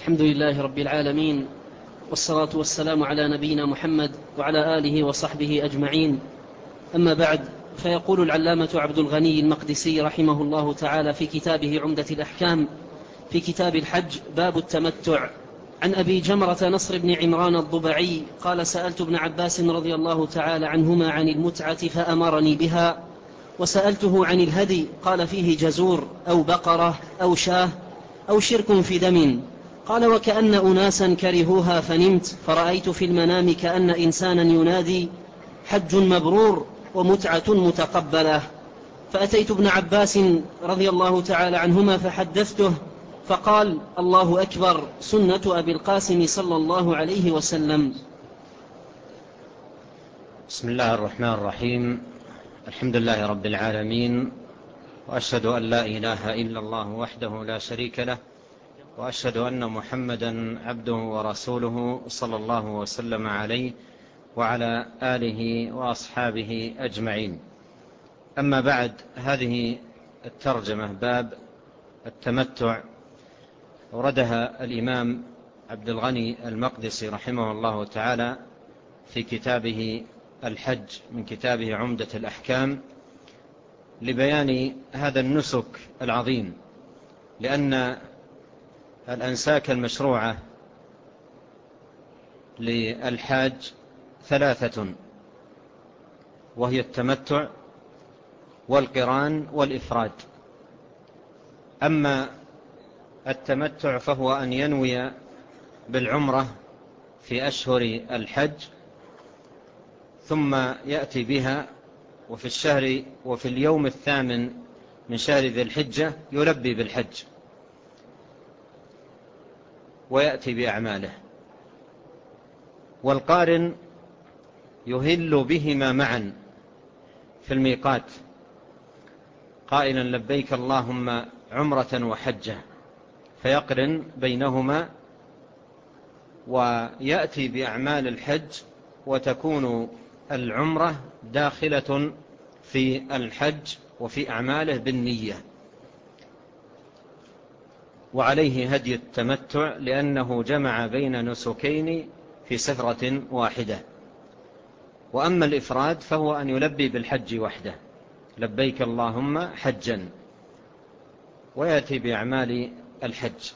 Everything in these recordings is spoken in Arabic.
الحمد لله رب العالمين، والصلاة والسلام على نبينا محمد وعلى آله وصحبه أجمعين. أما بعد، فيقول العلامة عبد الغني المقدسي رحمه الله تعالى في كتابه عمدة الأحكام في كتاب الحج باب التمتع عن أبي جمرة نصر بن عمران الضبعي قال: سألت ابن عباس رضي الله تعالى عنهما عن المتعة فأمرني بها، وسألته عن الهدي قال: فيه جزور أو بقرة أو شاه أو شرك في دم. قال: وكأن أناسا كرهوها فنمت، فرأيت في المنام كأن إنسانا ينادي: حج مبرور ومتعة متقبلة. فأتيت ابن عباس رضي الله تعالى عنهما فحدثته، فقال: الله أكبر، سنة أبي القاسم صلى الله عليه وسلم. بسم الله الرحمن الرحيم. الحمد لله رب العالمين، وأشهد أن لا إله إلا الله وحده لا شريك له، وأشهد أن محمدا عبده ورسوله صلى الله وسلم عليه وعلى آله وأصحابه أجمعين. أما بعد، هذه الترجمة باب التمتع أوردها الإمام عبد الغني المقدسي رحمه الله تعالى في كتابه الحج من كتابه عمدة الأحكام لبيان هذا النسك العظيم، لأن الأنساك المشروعة للحاج ثلاثة، وهي التمتع والقران والإفراد. أما التمتع فهو أن ينوي بالعمرة في أشهر الحج ثم يأتي بها، وفي اليوم الثامن من شهر ذي الحجة يلبي بالحج ويأتي بأعماله. والقارن يهل بهما معا في الميقات قائلا: لبيك اللهم عمرة وحجة، فيقرن بينهما ويأتي بأعمال الحج، وتكون العمرة داخلة في الحج وفي أعماله بالنية. وعليه هدي التمتع لأنه جمع بين نسكين في سفرة واحدة. وأما الإفراد فهو أن يلبي بالحج وحده: لبيك اللهم حجا، ويأتي بأعمال الحج.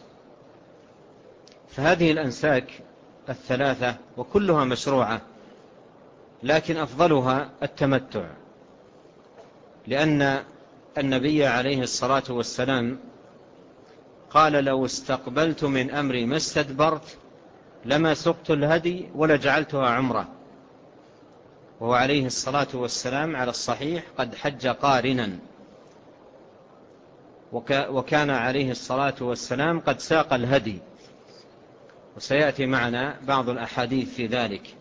فهذه الأنساك الثلاثة وكلها مشروعة، لكن أفضلها التمتع، لأن النبي عليه الصلاة والسلام قال: لو استقبلت من أمري ما استدبرت لما سقت الهدي ولجعلتها عمرة. وهو عليه الصلاة والسلام على الصحيح قد حج قارنا، وكان عليه الصلاة والسلام قد ساق الهدي، وسيأتي معنا بعض الأحاديث في ذلك.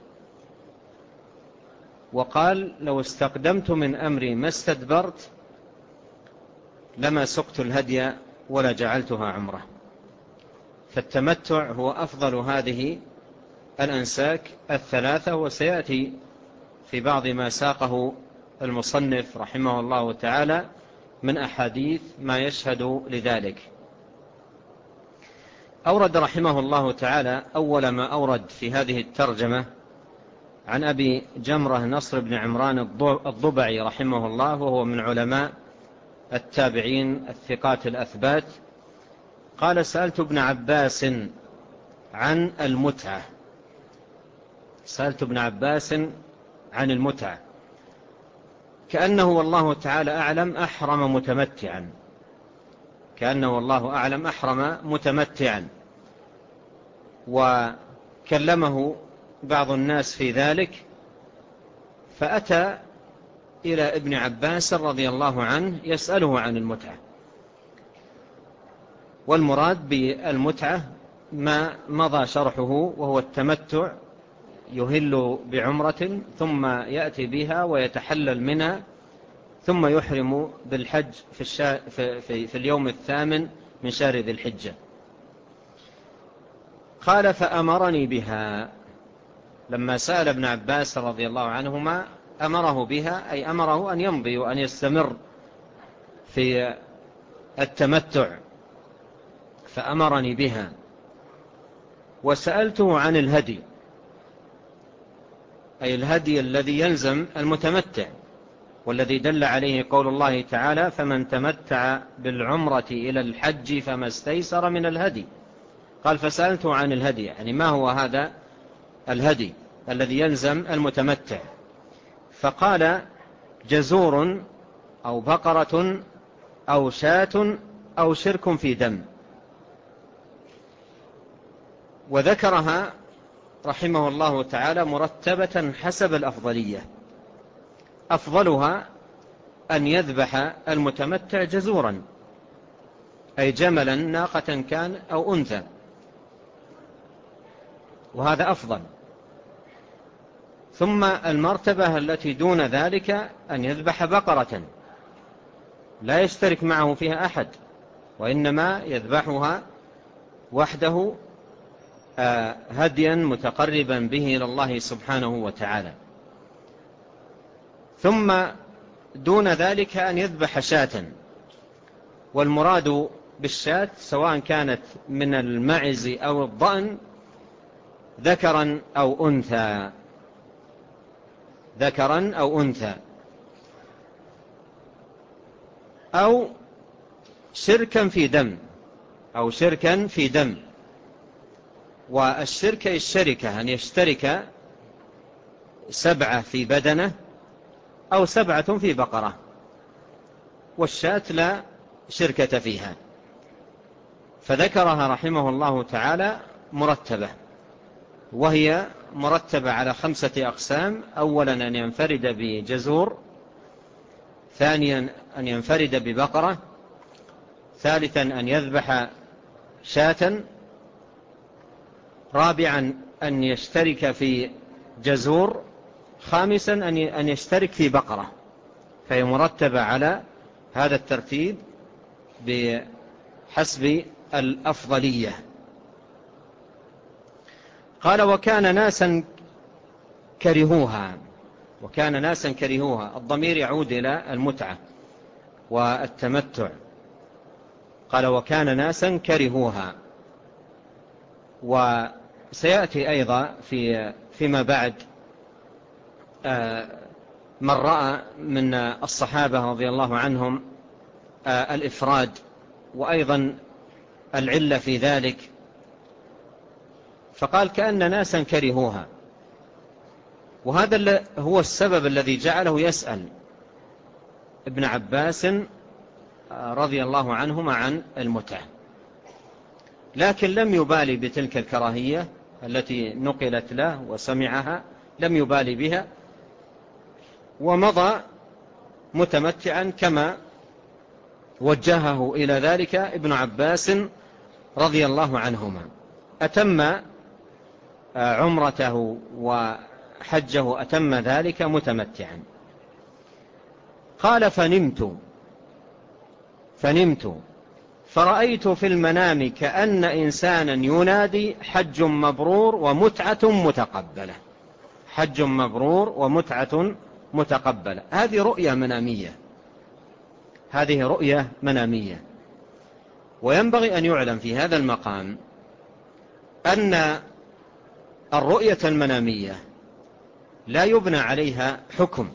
وقال: لو استقدمت من أمري ما استدبرت لما سقت الهدي ولا جعلتها عمرة. فالتمتع هو أفضل هذه الأنساك الثلاثة، وسيأتي في بعض ما ساقه المصنف رحمه الله تعالى من أحاديث ما يشهد لذلك. أورد رحمه الله تعالى أول ما أورد في هذه الترجمة عن أبي جمرة نصر بن عمران الضبعي رحمه الله، وهو من علماء التابعين الثقات الأثبات. قال: سألت ابن عباس عن المتعة. سألت ابن عباس عن المتعة، كأنه والله تعالى أعلم أحرم متمتعا، كأنه والله أعلم أحرم متمتعا. وكلمه بعض الناس في ذلك، فأتى إلى ابن عباس رضي الله عنه يسأله عن المتعة. والمراد بالمتعة ما مضى شرحه، وهو التمتع، يهل بعمرة ثم يأتي بها ويتحلل منها ثم يحرم بالحج في اليوم الثامن من شهر ذي الحجة. قال: فأمرني بها. لما سأل ابن عباس رضي الله عنهما أمره بها، أي أمره أن يمضي وأن يستمر في التمتع. فأمرني بها. وسألته عن الهدي، أي الهدي الذي يلزم المتمتع، والذي دل عليه قول الله تعالى: فمن تمتع بالعمرة إلى الحج فما استيسر من الهدي. قال: فسألته عن الهدي، يعني ما هو هذا الهدي الذي يلزم المتمتع؟ فقال: جزور أو بقرة أو شاة أو شرك في دم. وذكرها رحمه الله تعالى مرتبة حسب الأفضلية. أفضلها أن يذبح المتمتع جزورا، أي جملا ناقة كان أو أنثى، وهذا أفضل. ثم المرتبة التي دون ذلك أن يذبح بقرة لا يشترك معه فيها أحد، وإنما يذبحها وحده هديا متقربا به إلى الله سبحانه وتعالى. ثم دون ذلك أن يذبح شاة، والمراد بالشاة سواء كانت من المعز أو الضأن ذكرا أو أنثى، ذكرا أو أنثى، أو شركا في دم، أو شركا في دم. والشركة الشركة أن يشترك 7 في بدنه أو 7 في بقرة، والشاة لا شركة فيها. فذكرها رحمه الله تعالى مرتبة، وهي مرتبة على 5 أقسام: أولا أن ينفرد بجزور، ثانيا أن ينفرد ببقرة، ثالثا أن يذبح شاة، رابعا أن يشترك في جزور، خامسا أن يشترك في بقرة. فهي مرتبة على هذا الترتيب بحسب الأفضلية. قال: وكان ناسا كرهوها. وكان ناسا كرهوها، الضمير يعود إلى المتعة والتمتع. قال: وكان ناسا كرهوها. وسيأتي أيضا فيما بعد من رأى من الصحابة رضي الله عنهم الإفراد، وأيضا العلة في ذلك. فقال: كأن ناسا كرهوها، وهذا هو السبب الذي جعله يسأل ابن عباس رضي الله عنهما عن المتعة، لكن لم يبالي بتلك الكراهية التي نقلت له وسمعها، لم يبالي بها، ومضى متمتعا كما وجهه إلى ذلك ابن عباس رضي الله عنهما. أتم عمرته وحجه، أتم ذلك متمتعا. قال: فنمت فرأيت في المنام كأن إنسانا ينادي: حج مبرور ومتعة متقبلة، حج مبرور ومتعة متقبلة. هذه رؤية منامية، هذه رؤية منامية. وينبغي أن يعلم في هذا المقام أن الرؤية المنامية لا يبنى عليها حكم،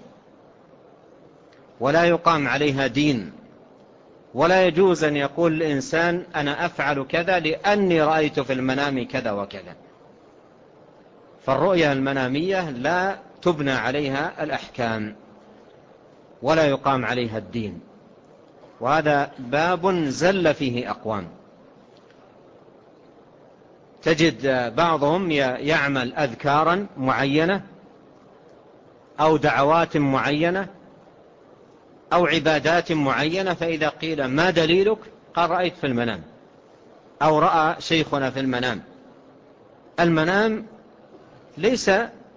ولا يقام عليها دين، ولا يجوز أن يقول الإنسان: أنا أفعل كذا لأني رأيت في المنام كذا وكذا. فالرؤية المنامية لا تبنى عليها الأحكام، ولا يقام عليها الدين، وهذا باب زل فيه أقوام. تجد بعضهم يعمل أذكارا معينة أو دعوات معينة أو عبادات معينة، فإذا قيل: ما دليلك؟ قال: رأيت في المنام، أو رأى شيخنا في المنام. المنام ليس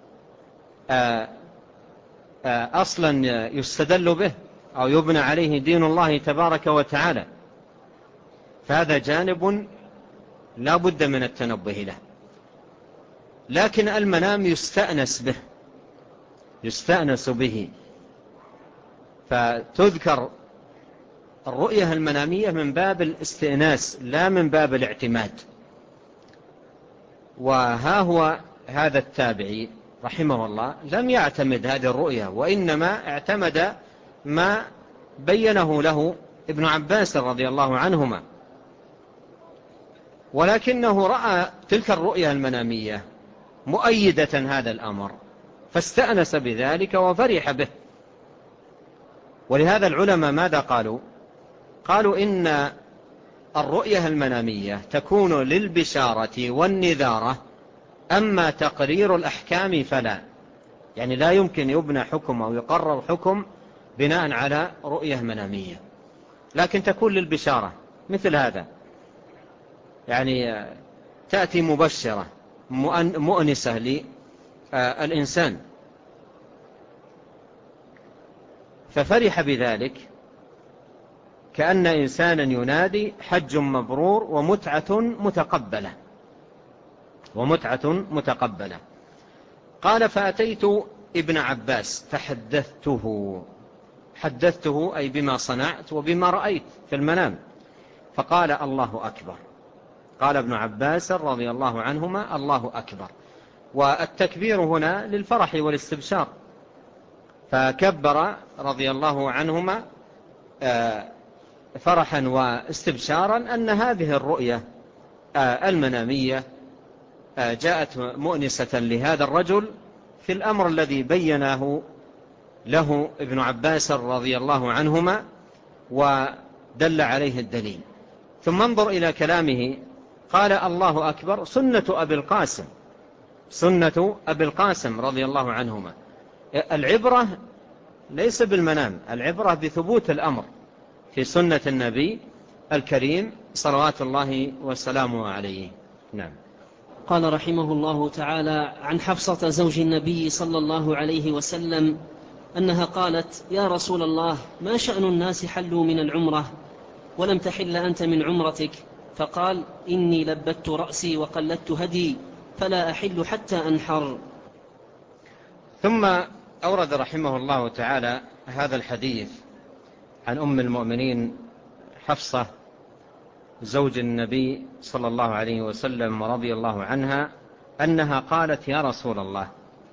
أصلا يستدل به أو يبنى عليه دين الله تبارك وتعالى، فهذا جانب لا بد من التنبه له. لكن المنام يستأنس به، فتذكر الرؤية المنامية من باب الاستئناس لا من باب الاعتماد. وها هو هذا التابعي رحمه الله لم يعتمد هذه الرؤية، وإنما اعتمد ما بينه له ابن عباس رضي الله عنهما، ولكنه رأى تلك الرؤية المنامية مؤيدة هذا الأمر فاستأنس بذلك وفرح به. ولهذا العلماء ماذا قالوا؟ قالوا إن الرؤية المنامية تكون للبشارة والنذارة، أما تقرير الأحكام فلا، يعني لا يمكن يبنى حكم أو يقرر حكم بناء على رؤية منامية، لكن تكون للبشارة مثل هذا، يعني تأتي مبشرة مؤنسة للإنسان، ففرح بذلك كأن إنسانا ينادي حج مبرور ومتعة متقبلة. قال فأتيت ابن عباس حدثته أي بما صنعت وبما رأيت في المنام، فقال الله أكبر. قال ابن عباس رضي الله عنهما الله أكبر، والتكبير هنا للفرح والاستبشار، فكبر رضي الله عنهما فرحا واستبشارا أن هذه الرؤية المنامية جاءت مؤنسة لهذا الرجل في الأمر الذي بيناه له ابن عباس رضي الله عنهما ودل عليه الدليل. ثم انظر إلى كلامه، قال الله أكبر سنة أبي القاسم رضي الله عنهما. العبرة ليس بالمنام، العبرة بثبوت الأمر في سنة النبي الكريم صلوات الله وسلامه عليه. نعم. قال رحمه الله تعالى عن حفصة زوج النبي صلى الله عليه وسلم أنها قالت يا رسول الله ما شأن الناس حلوا من العمرة ولم تحل أنت من عمرتك؟ فقال إني لبت رأسي وقلدت هدي فلا أحل حتى أنحر. ثم أورد رحمه الله تعالى هذا الحديث عن أم المؤمنين حفصة زوج النبي صلى الله عليه وسلم ورضي الله عنها أنها قالت يا رسول الله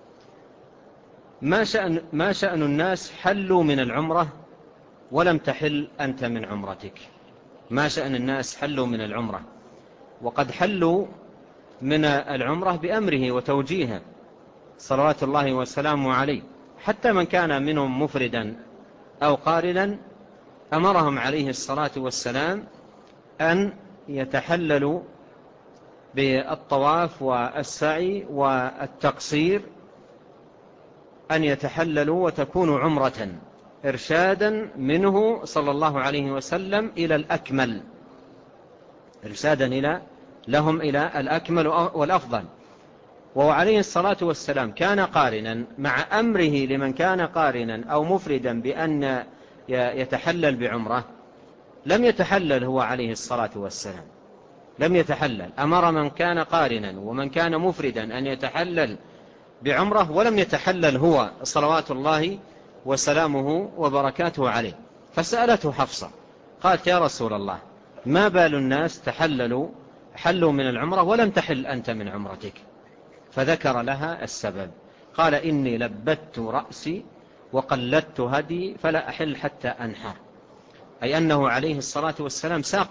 ما شأن الناس حلوا من العمرة ولم تحل أنت من عمرتك؟ ما شأن الناس حلوا من العمرة، وقد حلوا من العمرة بأمره وتوجيهه صلوات الله وسلامه عليه، حتى من كان منهم مفردا أو قارنا أمرهم عليه الصلاة والسلام أن يتحللوا بالطواف والسعي والتقصير، أن يتحللوا وتكون عمرة إرشادا منه صلى الله عليه وسلم إلى الأكمل، إرشادا لهم إلى الأكمل والأفضل. وهو عليه الصلاة والسلام كان قارنا، مع أمره لمن كان قارنا أو مفردا بأن يتحلل بعمرة لم يتحلل هو عليه الصلاة والسلام، لم يتحلل، أمر من كان قارنا ومن كان مفردا أن يتحلل بعمرة ولم يتحلل هو صلوات الله وسلامه وبركاته عليه. فسألته حفصة قالت يا رسول الله ما بال الناس حلوا من العمرة ولم تحل أنت من عمرتك؟ فذكر لها السبب، قال إني لبت رأسي وقلدت هدي فلا أحل حتى أنحر، أي أنه عليه الصلاة والسلام ساق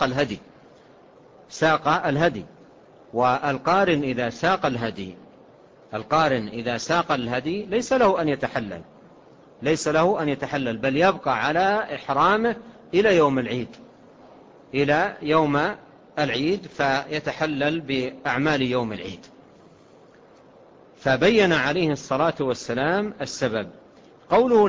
الهدي. والقارن إذا ساق الهدي ليس له أن يتحلل، بل يبقى على إحرامه إلى يوم العيد فيتحلل بأعمال يوم العيد. فبين عليه الصلاة والسلام السبب. قوله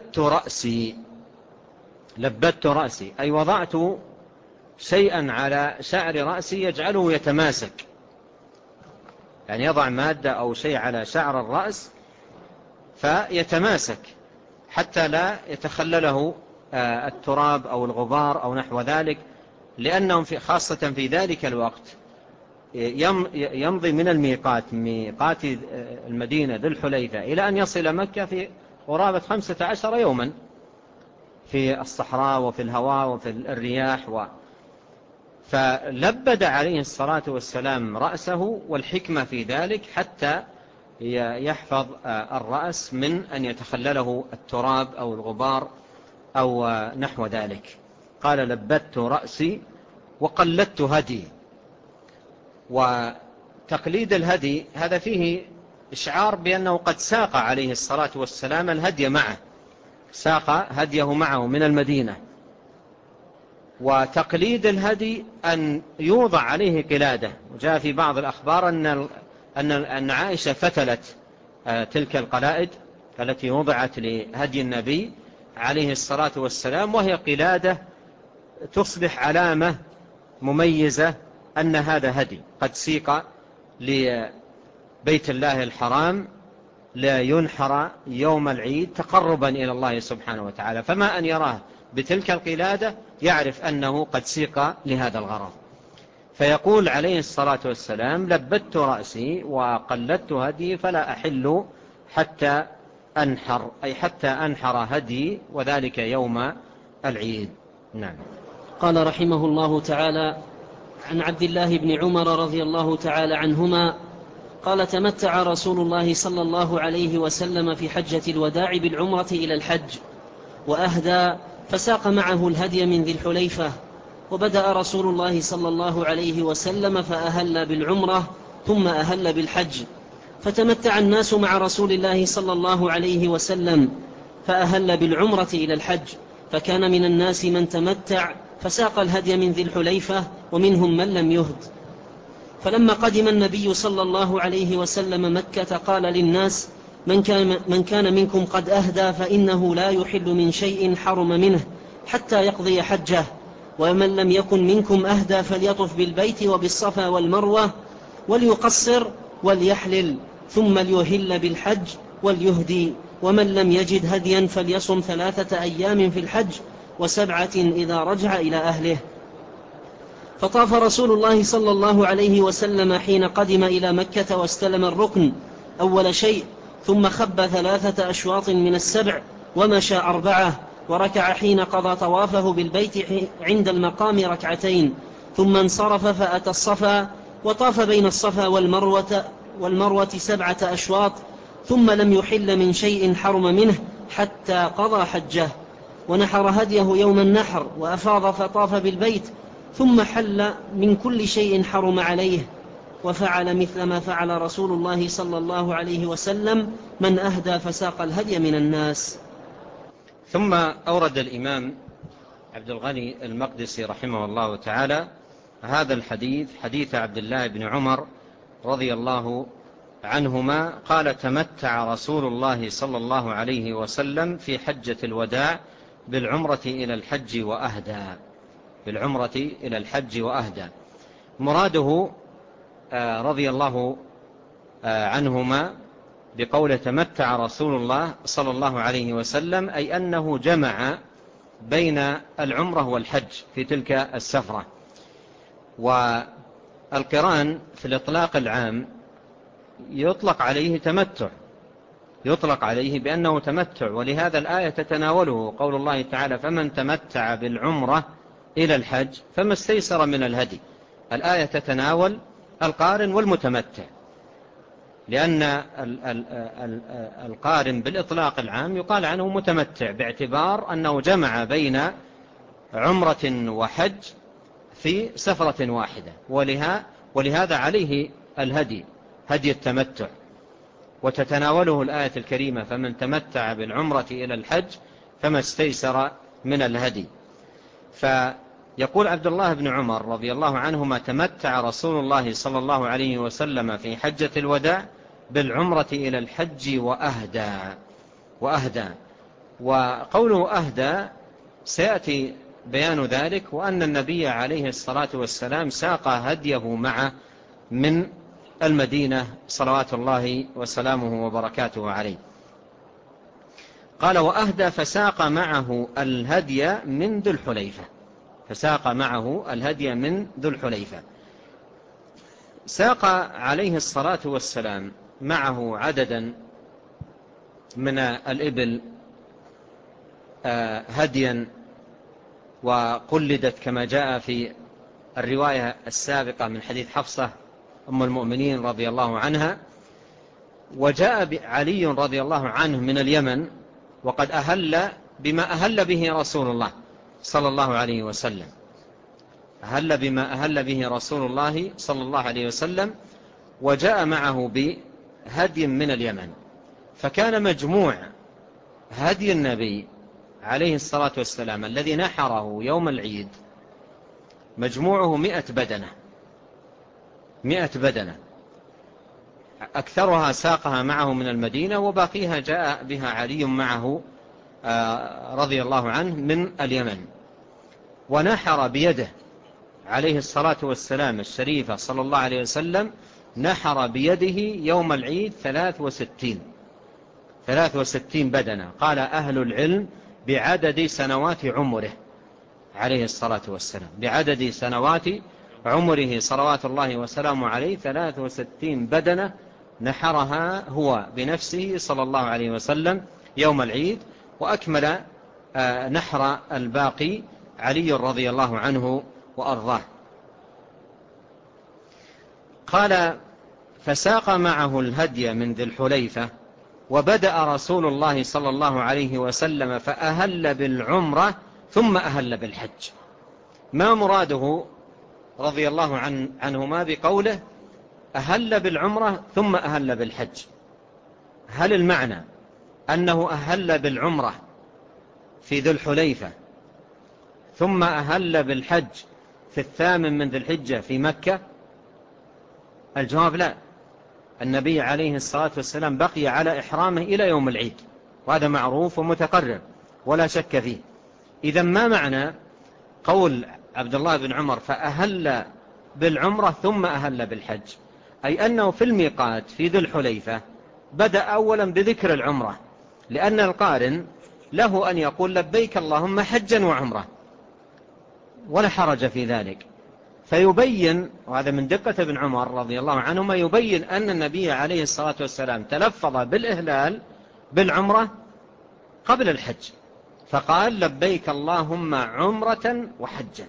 لبت رأسي أي وضعت شيئا على شعر رأسي يجعله يتماسك، يعني يضع مادة أو شيء على شعر الرأس فيتماسك حتى لا يتخلله التراب أو الغبار أو نحو ذلك، لأنهم خاصة في ذلك الوقت يمضي من ميقات المدينة ذي الحليفة إلى أن يصل مكة في قرابة 15 يوما في الصحراء وفي الهواء وفي الرياح فلبد عليه الصلاة والسلام رأسه، والحكمة في ذلك حتى يحفظ الرأس من أن يتخلله التراب أو الغبار أو نحو ذلك. قال لبدت رأسي وقلدت هدي. وتقليد الهدي هذا فيه إشعار بأنه قد ساق عليه الصلاة والسلام الهدي معه، ساق هديه معه من المدينة. وتقليد الهدي أن يوضع عليه قلادة، وجاء في بعض الأخبار أن عائشة فتلت تلك القلائد التي وضعت لهدي النبي عليه الصلاة والسلام، وهي قلادة تصبح علامة مميزة أن هذا هدي قد سيق لبيت الله الحرام لا ينحر يوم العيد تقربا إلى الله سبحانه وتعالى. فما أن يراه بتلك القلادة يعرف أنه قد سيق لهذا الغرض. فيقول عليه الصلاة والسلام لبدت رأسي وقلدت هدي فلا أحل حتى أنحر، أي حتى أنحر هدي، وذلك يوم العيد. نعم. قال رحمه الله تعالى: عن عبد الله بن عمر رضي الله تعالى عنهما قال: تمتع رسول الله صلى الله عليه وسلم في حجة الوداع بالعمرة إلى الحج، وأهدى فساق معه الهدي من ذي الحليفة. وبدأ رسول الله صلى الله عليه وسلم فأهل بالعمرة ثم أهل بالحج، فتمتع الناس مع رسول الله صلى الله عليه وسلم فأهل بالعمرة إلى الحج، فكان من الناس من تمتع فساق الهدي من ذي الحليفة، ومنهم من لم يهد. فلما قدم النبي صلى الله عليه وسلم مكة قال للناس: من كان منكم قد أهدى فإنه لا يحل من شيء حرم منه حتى يقضي حجه، ومن لم يكن منكم أهدى فليطف بالبيت وبالصفا والمروة وليقصر وليحلل، ثم ليهل بالحج وليهدي، ومن لم يجد هديا فليصم 3 أيام في الحج و7 إذا رجع إلى أهله. فطاف رسول الله صلى الله عليه وسلم حين قدم إلى مكة واستلم الركن أول شيء، ثم خب 3 أشواط من ال7 ومشى 4، وركع حين قضى طوافه بالبيت عند المقام 2 ركعتين، ثم انصرف فأتى الصفا وطاف بين الصفا والمروة 7 أشواط، ثم لم يحل من شيء حرم منه حتى قضى حجه، ونحر هديه يوم النحر وأفاض فطاف بالبيت، ثم حل من كل شيء حرم عليه، وفعل مثل ما فعل رسول الله صلى الله عليه وسلم من أهدى فساق الهدي من الناس. ثم أورد الإمام عبد الغني المقدسي رحمه الله تعالى هذا الحديث، حديث عبد الله بن عمر رضي الله عنهما قال: تمتع رسول الله صلى الله عليه وسلم في حجة الوداع بالعمرة إلى الحج وأهدى، بالعمرة إلى الحج وأهدى. مراده رضي الله عنهما بقول تمتع رسول الله صلى الله عليه وسلم أي أنه جمع بين العمرة والحج في تلك السفرة. والقران في الإطلاق العام يطلق عليه تمتع، يطلق عليه بأنه تمتع، ولهذا الآية تتناوله قول الله تعالى: فمن تمتع بالعمرة إلى الحج فما استيسر من الهدي. الآية تتناول القارن والمتمتع، لأن القارن بالإطلاق العام يقال عنه متمتع باعتبار أنه جمع بين عمرة وحج في سفرة واحدة، ولهذا عليه الهدي، هدي التمتع. وتتناوله الآية الكريمة: فمن تمتع بالعمرة إلى الحج فما استيسر من الهدي. فيقول عبد الله بن عمر رضي الله عنهما: تمتع رسول الله صلى الله عليه وسلم في حجة الوداع بالعمرة إلى الحج وأهدى. وقوله أهدى سيأتي بيان ذلك، وأن النبي عليه الصلاة والسلام ساق هديه معه من المدينة صلوات الله وسلامه وبركاته عليه. قال: وأهدى فساق معه الهدي من ذو الحليفة، فساق معه الهدي من ذو الحليفة. ساق عليه الصلاة والسلام معه عددا من الإبل هديا، وقلدت كما جاء في الرواية السابقة من حديث حفصة أم المؤمنين رضي الله عنها. وجاء علي رضي الله عنه من اليمن وقد أهل بما أهل به رسول الله صلى الله عليه وسلم، أهل بما أهل به رسول الله صلى الله عليه وسلم، وجاء معه بهدي من اليمن. فكان مجموع هدي النبي عليه الصلاة والسلام الذي نحره يوم العيد مجموعه 100 بدنة، 100 بدنة، أكثرها ساقها معه من المدينة، وباقيها جاء بها علي معه رضي الله عنه من اليمن. ونحر بيده عليه الصلاة والسلام الشريفة صلى الله عليه وسلم، نحر بيده يوم العيد 63 بدنة. قال أهل العلم بعدد سنوات عمره عليه الصلاة والسلام، بعدد سنوات عمره صلوات الله وسلامه عليه 63 بدنة نحرها هو بنفسه صلى الله عليه وسلم يوم العيد. وأكمل نحر الباقي علي رضي الله عنه وأرضاه. قال فساق معه الهدي من ذي الحليفة، وبدأ رسول الله صلى الله عليه وسلم فأهل بالعمرة ثم أهل بالحج. ما مراده رضي الله عنهما بقوله أهل بالعمرة ثم أهل بالحج؟ هل المعنى أنه أهل بالعمرة في ذي الحليفة ثم أهل بالحج في 8 من ذي الحجة في مكة؟ الجواب لا، النبي عليه الصلاة والسلام بقي على إحرامه إلى يوم العيد، وهذا معروف ومتقرر ولا شك فيه. إذا ما معنى قول عبد الله بن عمر فأهل بالعمرة ثم أهل بالحج؟ أي أنه في الميقات في ذي الحليفة بدأ أولا بذكر العمرة، لأن القارن له أن يقول لبيك اللهم حجا وعمرة ولا حرج في ذلك. فيبين، وهذا من دقة ابن عمر رضي الله عنهما، يبين أن النبي عليه الصلاة والسلام تلفظ بالإهلال بالعمرة قبل الحج، فقال لبيك اللهم عمرة وحجا.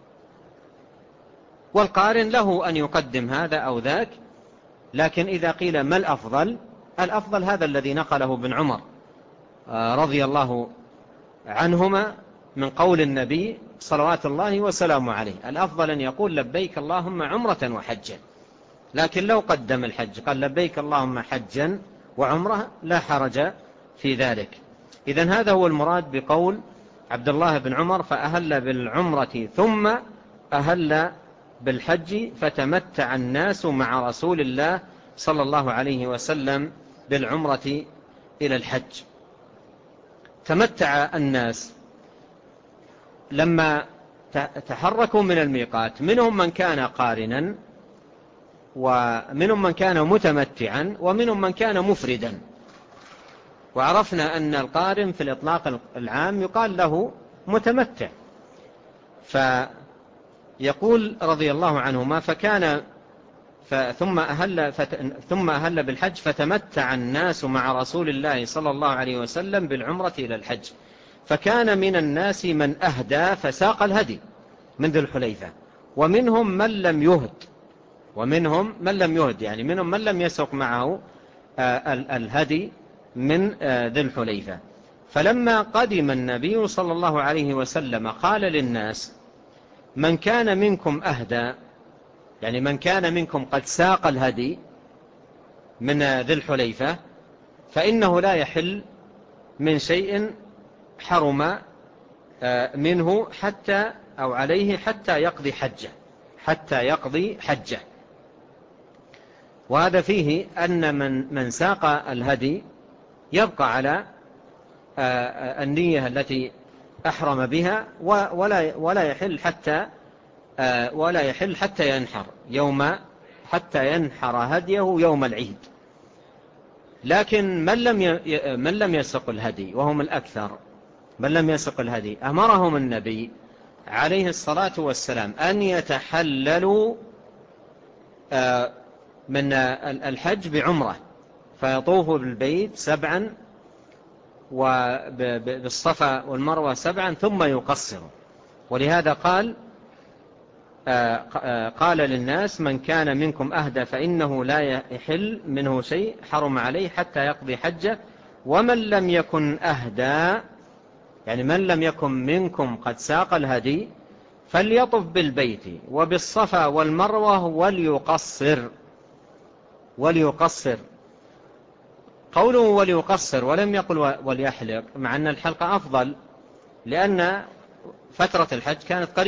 والقارن له أن يقدم هذا أو ذاك، لكن إذا قيل ما الأفضل؟ الأفضل هذا الذي نقله ابن عمر رضي الله عنهما من قول النبي صلوات الله وسلامه عليه. الأفضل أن يقول لبيك اللهم عمرة وحجا، لكن لو قدم الحج قال لبيك اللهم حجا وعمرة لا حرج في ذلك. إذن هذا هو المراد بقول عبد الله بن عمر فأهل بالعمرة ثم أهل بالحج فتمتع الناس مع رسول الله صلى الله عليه وسلم بالعمرة إلى الحج. تمتع الناس لما تحركوا من الميقات، منهم من كان قارنا ومنهم من كان متمتعا ومنهم من كان مفردا. وعرفنا أن القارن في الإطلاق العام يقال له متمتع. فيقول رضي الله عنهما ثم أهل بالحج فتمتع الناس مع رسول الله صلى الله عليه وسلم بالعمرة إلى الحج. فكان من الناس من أهدى فساق الهدي من ذي الحليفة، ومنهم من لم يهد، يعني منهم من لم يسق معه الهدي من ذي الحليفة. فلما قدم النبي صلى الله عليه وسلم قال للناس من كان منكم أهدى، يعني من كان منكم قد ساق الهدي من ذي الحليفة فإنه لا يحل من شيء حرم منه حتى أو عليه حتى يقضي حجه. وهذا فيه أن من ساق الهدي يبقى على النية التي أحرم بها ولا يحل حتى ينحر هديه يوم العيد. لكن من لم يسق الهدي وهم الأكثر، من لم يسق الهدي أمرهم النبي عليه الصلاة والسلام أن يتحللوا من الحج بعمرة، فيطوفوا بالبيت 7 وبالصفا والمروة 7 ثم يقصروا. ولهذا قال قال للناس: من كان منكم أهدى فإنه لا يحل منه شيء حرم عليه حتى يقضي حجه، ومن لم يكن أهدى، يعني من لم يكن منكم قد ساق الهدي، فليطف بالبيت وبالصفا والمروة وليقصر. قوله وليقصر ولم يقل وليحلق، مع أن الحلق أفضل، لأن فترة الحج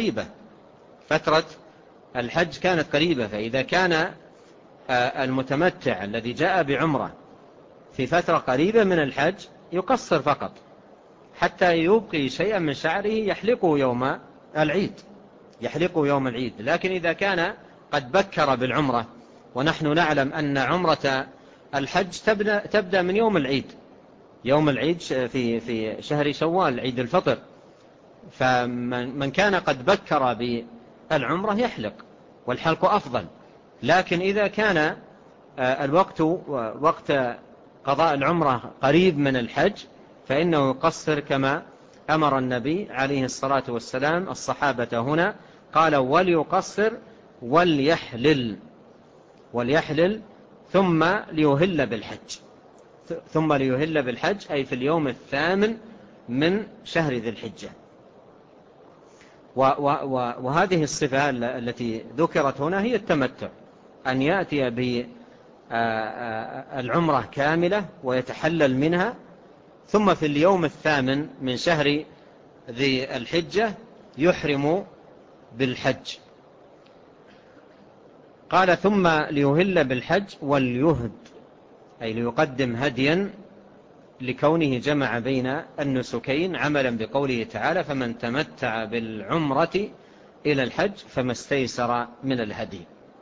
كانت قريبة. فإذا كان المتمتع الذي جاء بعمرة في فترة قريبة من الحج يقصر فقط حتى يبقي شيئا من شعره يحلقه يوم العيد. لكن إذا كان قد بكر بالعمرة، ونحن نعلم أن عمرة الحج تبدأ من يوم العيد في شهر شوال، عيد الفطر، فمن كان قد بكر بالعمرة يحلق، والحلق أفضل. لكن إذا كان الوقت وقت قضاء العمرة قريب من الحج فإنه يقصر، كما أمر النبي عليه الصلاة والسلام الصحابة هنا، قال: وليقصر وليحلل ثم ليهل بالحج، أي في اليوم 8 من شهر ذي الحجة. وهذه الصفة التي ذكرت هنا هي التمتع، أن يأتي بالعمرة كاملة ويتحلل منها، ثم في اليوم 8 من شهر ذي الحجة يحرم بالحج. قال: ثم ليهل بالحج وليهد، أي ليقدم هديا، لكونه جمع بين النسكين عملا بقوله تعالى: فمن تمتع بالعمرة إلى الحج فما استيسر من الهدي.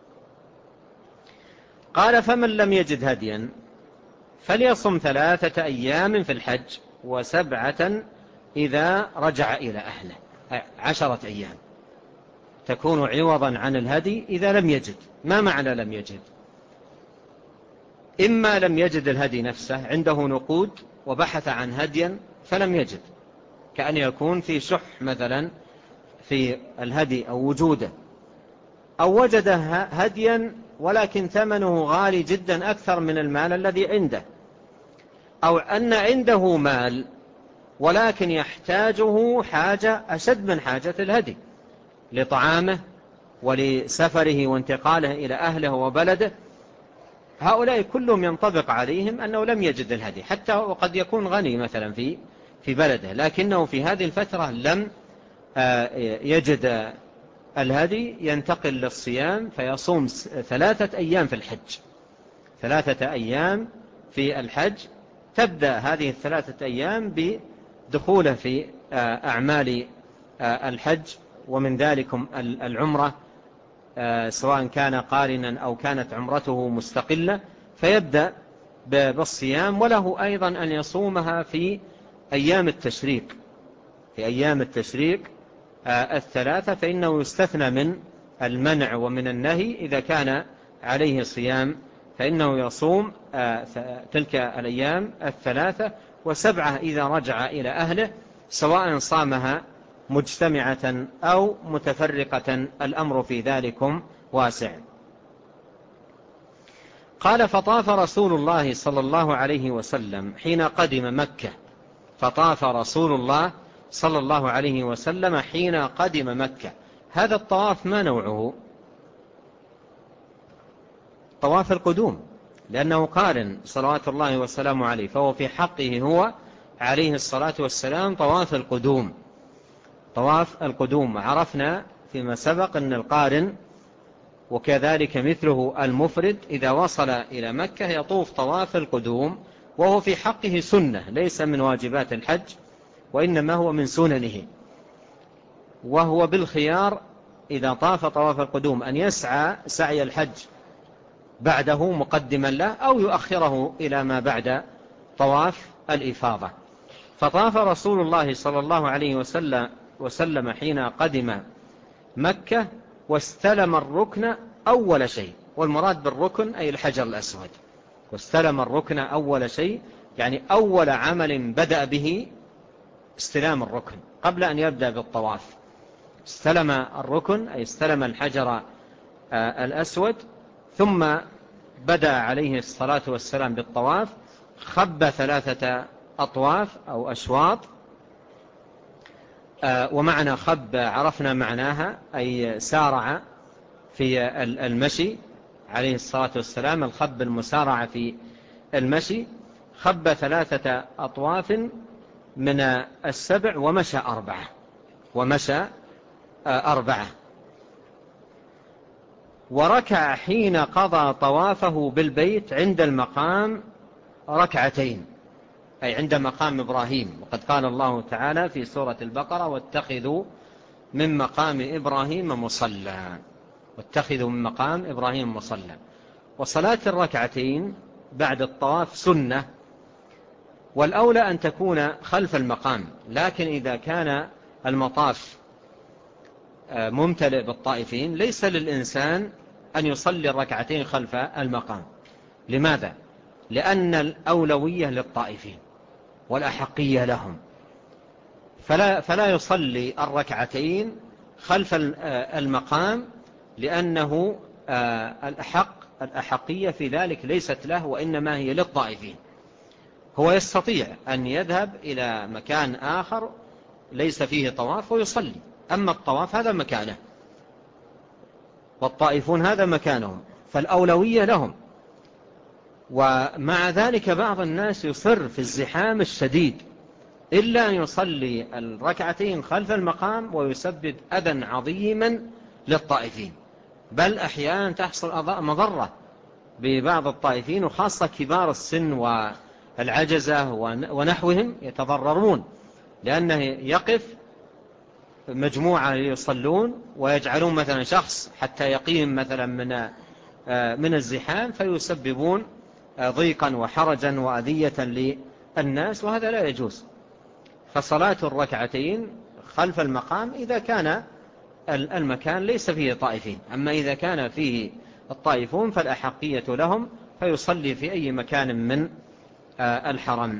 قال: فمن لم يجد هديا فليصم 3 أيام في الحج و7 إذا رجع إلى أهله، 10 أيام تكون عوضا عن الهدي إذا لم يجد. ما معنى لم يجد؟ إما لم يجد الهدي نفسه، عنده نقود وبحث عن هديا فلم يجد، كأن يكون في شح مثلا في الهدي أو وجوده، أو وجد هديا ولكن ثمنه غالي جدا أكثر من المال الذي عنده، أو أن عنده مال ولكن يحتاجه حاجة أشد من حاجة الهدي لطعامه ولسفره وانتقاله إلى أهله وبلده. هؤلاء كلهم ينطبق عليهم أنه لم يجد الهدي، حتى وقد يكون غني مثلا في بلده، لكنه في هذه الفترة لم يجد الهدي، ينتقل للصيام فيصوم 3 أيام في الحج. 3 أيام في الحج، تبدأ هذه 3 أيام بدخوله في أعمال الحج، ومن ذلكم العمرة، سواء كان قارنا أو كانت عمرته مستقلة، فيبدأ بالصيام. وله أيضا أن يصومها في أيام التشريق، 3، فإنه يستثنى من المنع ومن النهي. إذا كان عليه صيام فإنه يصوم تلك الأيام 3، و7 إذا رجع إلى أهله، سواء صامها مجتمعة أو متفرقة، الأمر في ذلكم واسع. قال: فطاف رسول الله صلى الله عليه وسلم حين قدم مكة. فطاف رسول الله صلى الله عليه وسلم حين قدم مكة. هذا الطواف ما نوعه؟ طواف القدوم، لأنه قارن صلوات الله وسلامه عليه، فهو في حقه هو عليه الصلاة والسلام طواف القدوم. عرفنا فيما سبق أن القارن وكذلك مثله المفرد إذا وصل إلى مكة يطوف طواف القدوم، وهو في حقه سنة، ليس من واجبات الحج وإنما هو من سننه، وهو بالخيار إذا طاف طواف القدوم أن يسعى سعي الحج بعده مقدما له، أو يؤخره إلى ما بعد طواف الإفاضة. فطاف رسول الله صلى الله عليه وسلم حين قدم مكة، واستلم الركن أول شيء، والمراد بالركن أي الحجر الأسود. واستلم الركن أول شيء، يعني أول عمل بدأ به استلام الركن قبل أن يبدأ بالطواف. استلم الركن أي استلم الحجر الأسود، ثم بدأ عليه الصلاة والسلام بالطواف، خب 3 أطواف أو أشواط. ومعنى خب عرفنا معناها، أي سارع في المشي عليه الصلاة والسلام، الخب المسارعة في المشي. خب 3 أطواف من 7 ومشى 4. وركع حين قضى طوافه بالبيت عند المقام 2 أي عند مقام إبراهيم. وقد قال الله تعالى في سورة البقرة: واتخذوا من مقام إبراهيم مصلى. واتخذوا من مقام إبراهيم مصلى. وصلاة 2 بعد الطواف سنة، والأولى أن تكون خلف المقام، لكن إذا كان المطاف ممتلئ بالطائفين ليس للإنسان أن يصلي 2 خلف المقام. لماذا؟ لأن الأولوية للطائفين والأحقية لهم، فلا يصلي 2 خلف المقام، لأنه الأحقية في ذلك ليست له، وإنما هي للطائفين. هو يستطيع أن يذهب إلى مكان آخر ليس فيه طواف ويصلي، أما الطواف هذا مكانه والطائفون هذا مكانهم، فالأولوية لهم. ومع ذلك بعض الناس يصر في الزحام الشديد إلا أن يصلي 2 خلف المقام ويسبب أذى عظيما للطائفين، بل أحيانا تحصل مضرة ببعض الطائفين، وخاصة كبار السن والعجزة ونحوهم يتضررون، لأنه يقف مجموعة يصلون ويجعلون مثلا شخص حتى يقيم مثلا من الزحام، فيسببون ضيقا وحرجا وأذية للناس، وهذا لا يجوز. فصلاة 2 خلف المقام إذا كان المكان ليس فيه طائفين، أما إذا كان فيه الطائفون فالأحقية لهم، فيصلي في أي مكان من الحرم.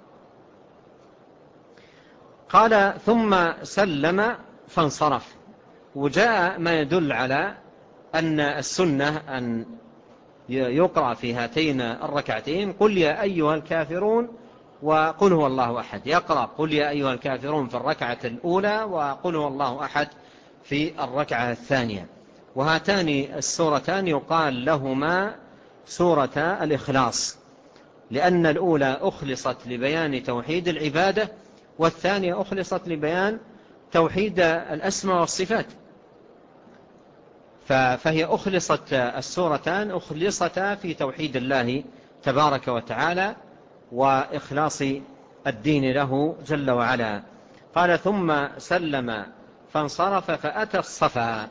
قال: ثم سلم فانصرف. وجاء ما يدل على أن السنة أن يقرأ في هاتين 2 قل يا أيها الكافرون وقل هو الله أحد. يقرأ قل يا أيها الكافرون في الركعة الأولى، وقل هو الله أحد في الركعة الثانية. وهاتان السورتان يقال لهما سورة الإخلاص، لأن الأولى أخلصت لبيان توحيد العبادة، والثانية أخلصت لبيان توحيد الأسماء والصفات. فهي أخلصت السورتان أخلصتا في توحيد الله تبارك وتعالى وإخلاص الدين له جل وعلا. قال: ثم سلم فانصرف فأتى الصفا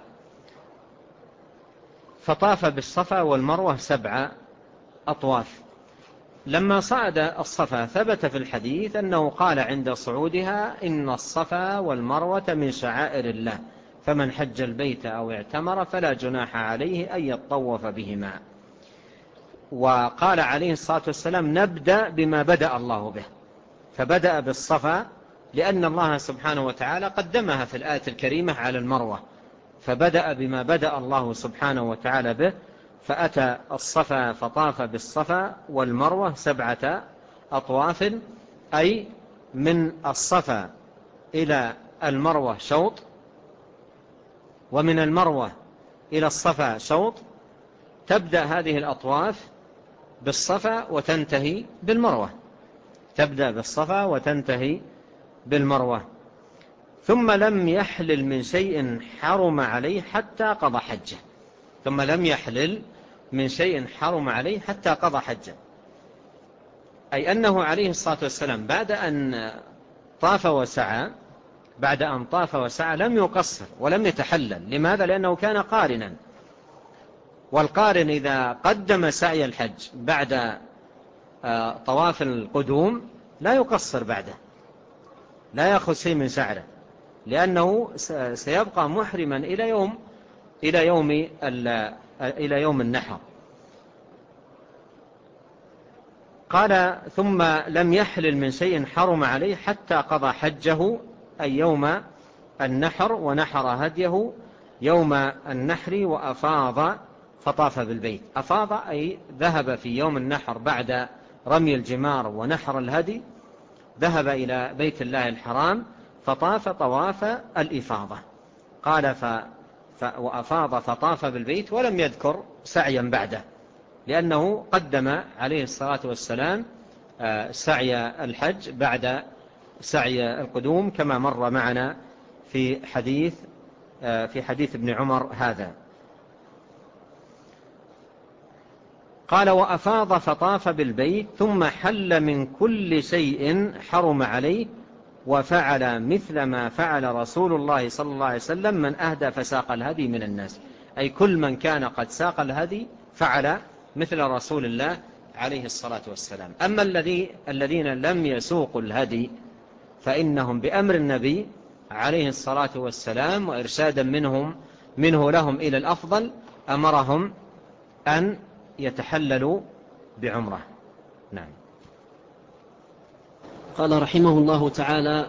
فطاف بالصفا والمروة 7 أطواف. لما صعد الصفا ثبت في الحديث أنه قال عند صعودها: إن الصفا والمروة من شعائر الله، فمن حج البيت أو اعتمر فلا جناح عليه أن يطوف بهما. وقال عليه الصلاة والسلام: نبدأ بما بدأ الله به، فبدأ بالصفا لأن الله سبحانه وتعالى قدمها في الآية الكريمة على المروة، فبدأ بما بدأ الله سبحانه وتعالى به، فأتى الصفا فطاف بالصفا والمروة 7 أطواف، أي من الصفا إلى المروة شوط، ومن المروة إلى الصفا شوط. تبدأ هذه الأطواف بالصفا وتنتهي بالمروة، تبدأ بالصفا وتنتهي بالمروة. ثم لم يحلل من شيء حرم عليه حتى قضى حجه. ثم لم يحلل من شيء حرم عليه حتى قضى حجه، أي أنه عليه الصلاة والسلام بعد أن طاف وسعى لم يقصر ولم يتحلل. لماذا؟ لأنه كان قارنا، والقارن إذا قدم سعي الحج بعد طواف القدوم لا يقصر بعده، لا يأخذ شيء من سعره، لأنه سيبقى محرما إلى يوم النحر. قال: ثم لم يحلل من شيء حرم عليه حتى قضى حجه، أي يوم النحر ونحر هديه يوم النحر وأفاض فطاف بالبيت. أفاض أي ذهب في يوم النحر بعد رمي الجمار ونحر الهدي، ذهب إلى بيت الله الحرام فطاف طواف الإفاضة. قال وأفاض فطاف بالبيت ولم يذكر سعيا بعده، لأنه قدم عليه الصلاة والسلام سعي الحج بعد سعي القدوم كما مر معنا في حديث ابن عمر هذا. قال وأفاض فطاف بالبيت ثم حل من كل شيء حرم عليه وفعل مثل ما فعل رسول الله صلى الله عليه وسلم من أهدى فساق الهدي من الناس، أي كل من كان قد ساق الهدي فعل مثل رسول الله عليه الصلاة والسلام. أما الذين لم يسوقوا الهدي فإنهم بأمر النبي عليه الصلاة والسلام وإرشادا منه لهم إلى الأفضل أمرهم أن يتحللوا بعمرة. نعم. قال رحمه الله تعالى: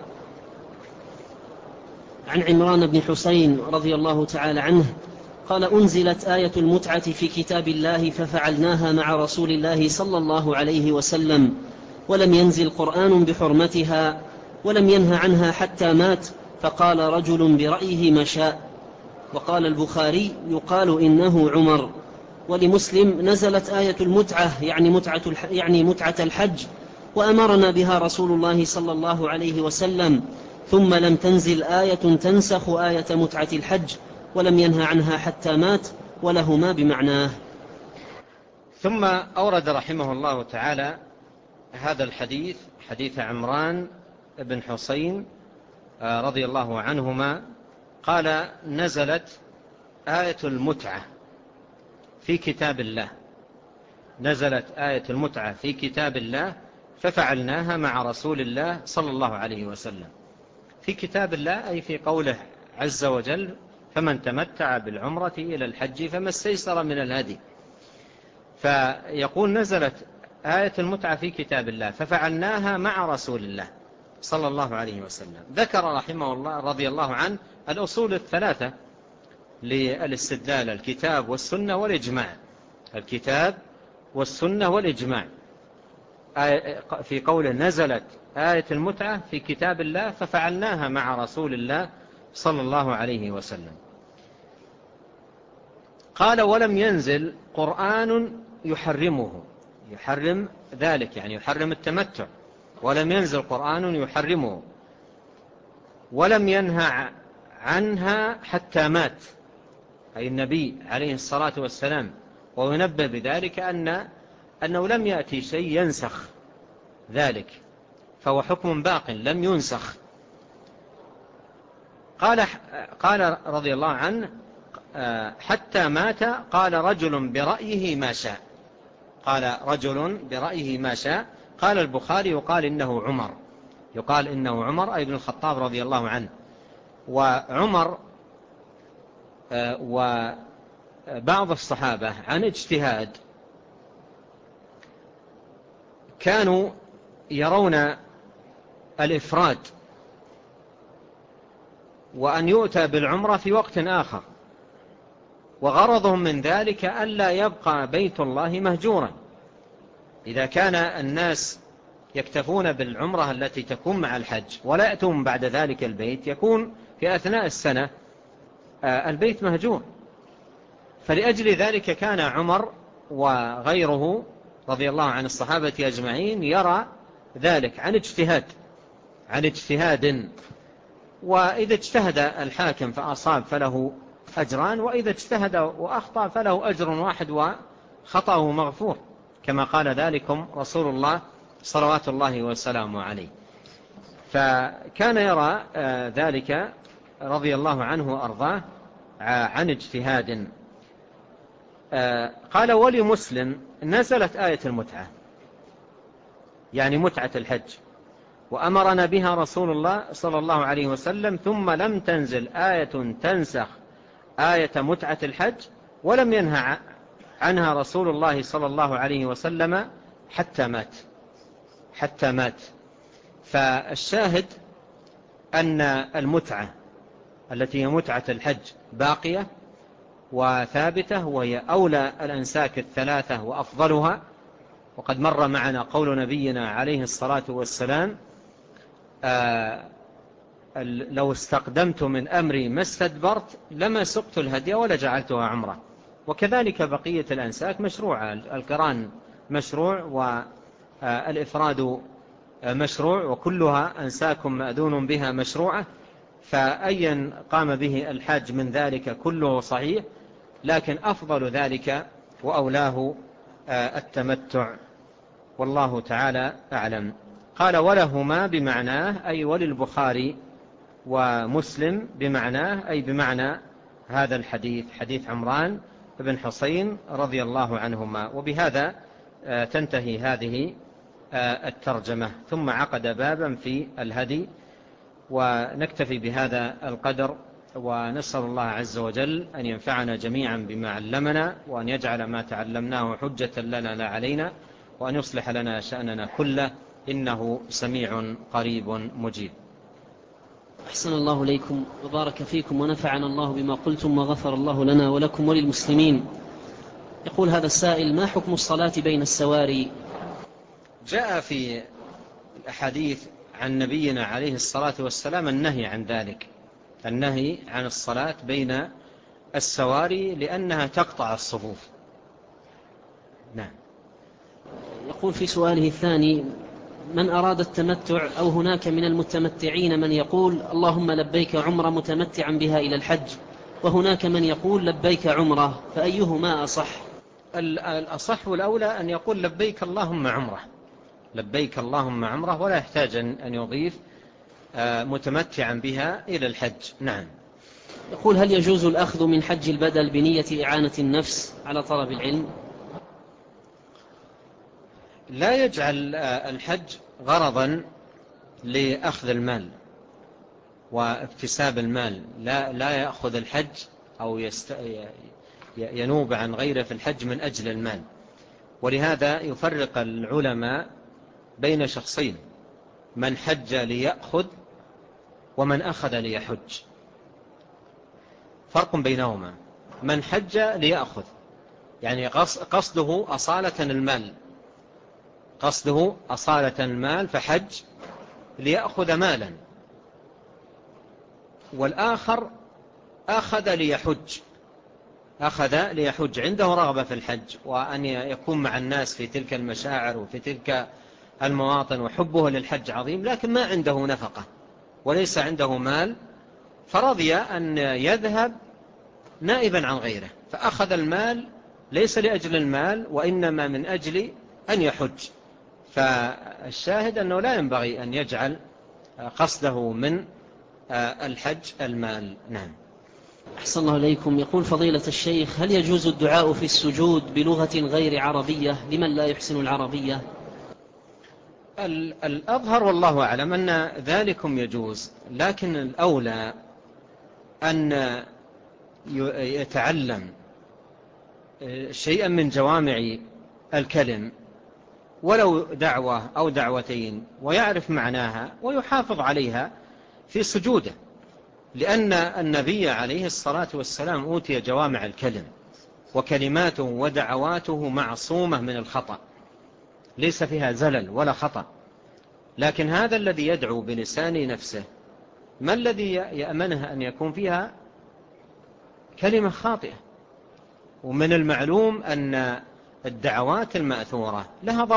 عن عمران بن حسين رضي الله تعالى عنه قال: أنزلت آية المتعة في كتاب الله ففعلناها مع رسول الله صلى الله عليه وسلم، ولم ينزل قرآن بحرمتها ولم ينه عنها حتى مات، فقال رجل برأيه ما شاء. وقال البخاري: يقال إنه عمر. ولمسلم: نزلت آية المتعة يعني متعة الحج، وأمرنا بها رسول الله صلى الله عليه وسلم، ثم لم تنزل آية تنسخ آية متعة الحج، ولم ينه عنها حتى مات، ولهما بمعناه. ثم أورد رحمه الله تعالى هذا الحديث، حديث عمران بن حسين رضي الله عنهما، قال: نزلت آية المتعة في كتاب الله، نزلت آية المتعة في كتاب الله ففعلناها مع رسول الله صلى الله عليه وسلم. في كتاب الله أي في قوله عز وجل: فمن تمتع بالعمرة إلى الحج فما استيسر من الهدي. فيقول: نزلت آية المتعة في كتاب الله ففعلناها مع رسول الله صلى الله عليه وسلم. ذكر رحمه الله رضي الله عنه الأصول الثلاثة للاستدلال: الكتاب والسنة والإجماع. الكتاب والسنة والإجماع. في قوله: نزلت آية المتعة في كتاب الله ففعلناها مع رسول الله صلى الله عليه وسلم. قال: ولم ينزل قرآن يحرم ذلك، يعني يحرم التمتع، ولم ينزل قرآن يحرمه، ولم ينهى عنها حتى مات، أي النبي عليه الصلاة والسلام، وينبه بذلك أنه لم يأتي شيء ينسخ ذلك، فهو حكم باق لم ينسخ. قال رضي الله عنه: حتى مات. قال رجل برأيه ما شاء. قال رجل برأيه ما شاء. قال البخاري: يقال إنه عمر. يقال إنه عمر أي بن الخطاب رضي الله عنه. وعمر وبعض الصحابة عن اجتهاد كانوا يرون الإفراد وأن يؤتى بالعمرة في وقت آخر، وغرضهم من ذلك ألا يبقى بيت الله مهجورا. إذا كان الناس يكتفون بالعمرة التي تكون مع الحج ولا يأتون بعد ذلك البيت، يكون في أثناء السنة البيت مهجور. فلأجل ذلك كان عمر وغيره رضي الله عن الصحابة أجمعين يرى ذلك عن اجتهاد. وإذا اجتهد الحاكم فأصاب فله أجران، وإذا اجتهد وأخطأ فله أجر واحد وخطأه مغفور، كما قال ذلكم رسول الله صلوات الله وسلامه عليه. فكان يرى ذلك رضي الله عنه وأرضاه عن اجتهاد. قال: ولمسلم: نزلت آية المتعة، يعني متعة الحج، وأمرنا بها رسول الله صلى الله عليه وسلم، ثم لم تنزل آية تنسخ آية متعة الحج، ولم ينهى عنها رسول الله صلى الله عليه وسلم حتى مات. فالشاهد أن المتعة التي هي متعة الحج باقية وثابتة، وهي أولى الأنساك الثلاثة وأفضلها. وقد مر معنا قول نبينا عليه الصلاة والسلام: لو استقدمت من أمري ما استدبرت لما سقت الهدي ولا جعلتها عمرة. وكذلك بقية الأنساك مشروعة، القران مشروع والإفراد مشروع، وكلها أنساك مأذون بها مشروعة. فأيا قام به الحاج من ذلك كله صحيح، لكن أفضل ذلك وأولاه التمتع، والله تعالى أعلم. قال: ولهما بمعناه، أي وللبخاري ومسلم بمعناه، أي بمعنى هذا الحديث، حديث عمران بن حسين رضي الله عنهما. وبهذا تنتهي هذه الترجمة. ثم عقد بابا في الهدي. ونكتفي بهذا القدر، ونسأل الله عز وجل أن ينفعنا جميعا بما علمنا، وأن يجعل ما تعلمناه حجة لنا لا علينا، وأن يصلح لنا شأننا كله، إنه سميع قريب مجيب. أحسن الله إليكم وبارك فيكم ونفعنا الله بما قلتم وغفر الله لنا ولكم وللمسلمين. يقول هذا السائل: ما حكم الصلاة بين السواري؟ جاء في الأحاديث عن نبينا عليه الصلاة والسلام النهي عن ذلك، النهي عن الصلاة بين السواري لأنها تقطع الصفوف. نعم. يقول في سؤاله الثاني: من أراد التمتع أو هناك من المتمتعين من يقول اللهم لبيك عمرة متمتعا بها إلى الحج، وهناك من يقول لبيك عمرة، فأيهما أصح؟ الأصح والأولى أن يقول لبيك اللهم عمرة، لبيك اللهم عمرة، ولا يحتاج أن يضيف متمتعا بها إلى الحج. نعم. يقول: هل يجوز الأخذ من حج البدل بنية إعانة النفس على طلب العلم؟ لا يجعل الحج غرضا لأخذ المال واكتساب المال، لا يأخذ الحج أو ينوب عن غيره في الحج من أجل المال. ولهذا يفرق العلماء بين شخصين: من حج ليأخذ ومن أخذ ليحج، فرق بينهما. من حج ليأخذ يعني قصده أصالة المال، قصده أصالة المال فحج ليأخذ مالا. والآخر أخذ ليحج، أخذ ليحج، عنده رغبة في الحج وأن يكون مع الناس في تلك المشاعر وفي تلك المواطن، وحبه للحج عظيم، لكن ما عنده نفقة وليس عنده مال، فرضي أن يذهب نائبا عن غيره، فأخذ المال ليس لأجل المال وإنما من أجل أن يحج. فالشاهد أنه لا ينبغي أن يجعل قصده من الحج المال. نعم. أحسن الله إليكم. يقول فضيلة الشيخ: هل يجوز الدعاء في السجود بلغة غير عربية لمن لا يحسن العربية؟ الأظهر والله أعلم أن ذلكم يجوز، لكن الأولى أن يتعلم شيئا من جوامع الكلم ولو دعوة أو دعوتين، ويعرف معناها ويحافظ عليها في سجوده، لأن النبي عليه الصلاة والسلام أوتي جوامع الكلم، وكلماته ودعواته معصومة من الخطأ، ليس فيها زلل ولا خطأ. لكن هذا الذي يدعو بلسان نفسه، ما الذي يأمنها أن يكون فيها كلمة خاطئة؟ ومن المعلوم أن الدعوات المأثورة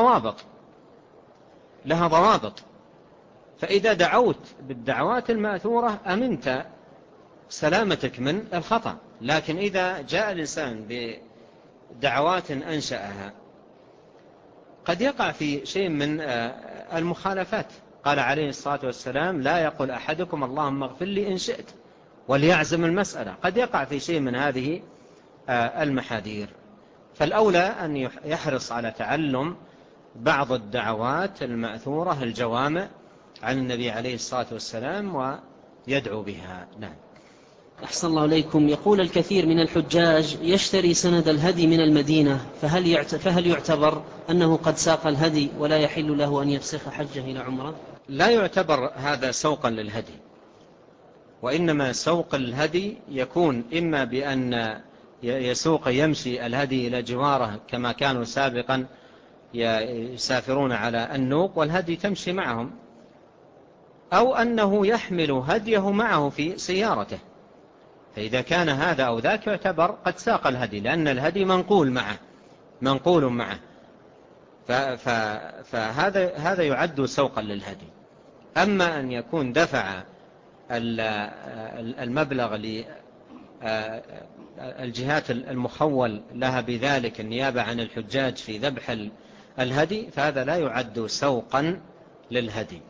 لها ضوابط، فإذا دعوت بالدعوات المأثورة أمنت سلامتك من الخطأ. لكن إذا جاء الإنسان بدعوات أنشأها قد يقع في شيء من المخالفات. قال عليه الصلاة والسلام: لا يقول أحدكم اللهم اغفر لي إن شئت، وليعزم المسألة. قد يقع في شيء من هذه المحاذير. فالأولى أن يحرص على تعلم بعض الدعوات المأثورة الجوامع عن النبي عليه الصلاة والسلام ويدعو بها. نعم. أحسن الله إليكم. يقول الكثير من الحجاج يشتري سند الهدي من المدينة، فهل يعتبر أنه قد ساق الهدي ولا يحل له أن يفسخ حجه إلى عمره؟ لا يعتبر هذا سوقا للهدي، وإنما سوق الهدي يكون إما بأن يسوق يمشي الهدي إلى جواره كما كانوا سابقا يسافرون على النوق والهدي تمشي معهم، أو أنه يحمل هديه معه في سيارته، فإذا كان هذا أو ذاك يعتبر قد ساق الهدي، لأن الهدي منقول معه، فهذا يعد سوقا للهدي. أما أن يكون دفع المبلغ للجهات المخول لها بذلك النيابة عن الحجاج في ذبح الهدي، فهذا لا يعد سوقا للهدي.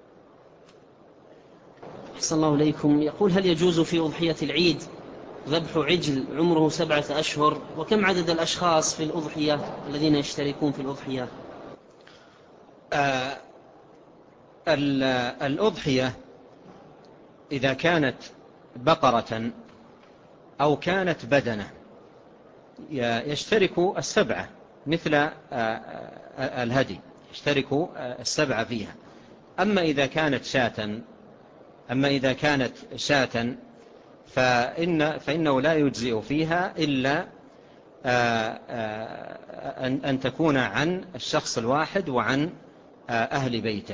أحسن الله إليكم. يقول: هل يجوز في أضحية العيد ذبح عجل عمره 7 أشهر؟ وكم عدد الأشخاص في الأضحية الذين يشتركون في الأضحية؟ الأضحية إذا كانت بقرة أو كانت بدنة يشترك 7 مثل الهدي، يشترك 7 فيها. أما إذا كانت شاة فإنه لا يجزئ فيها إلا أن تكون عن الشخص الواحد وعن أهل بيته.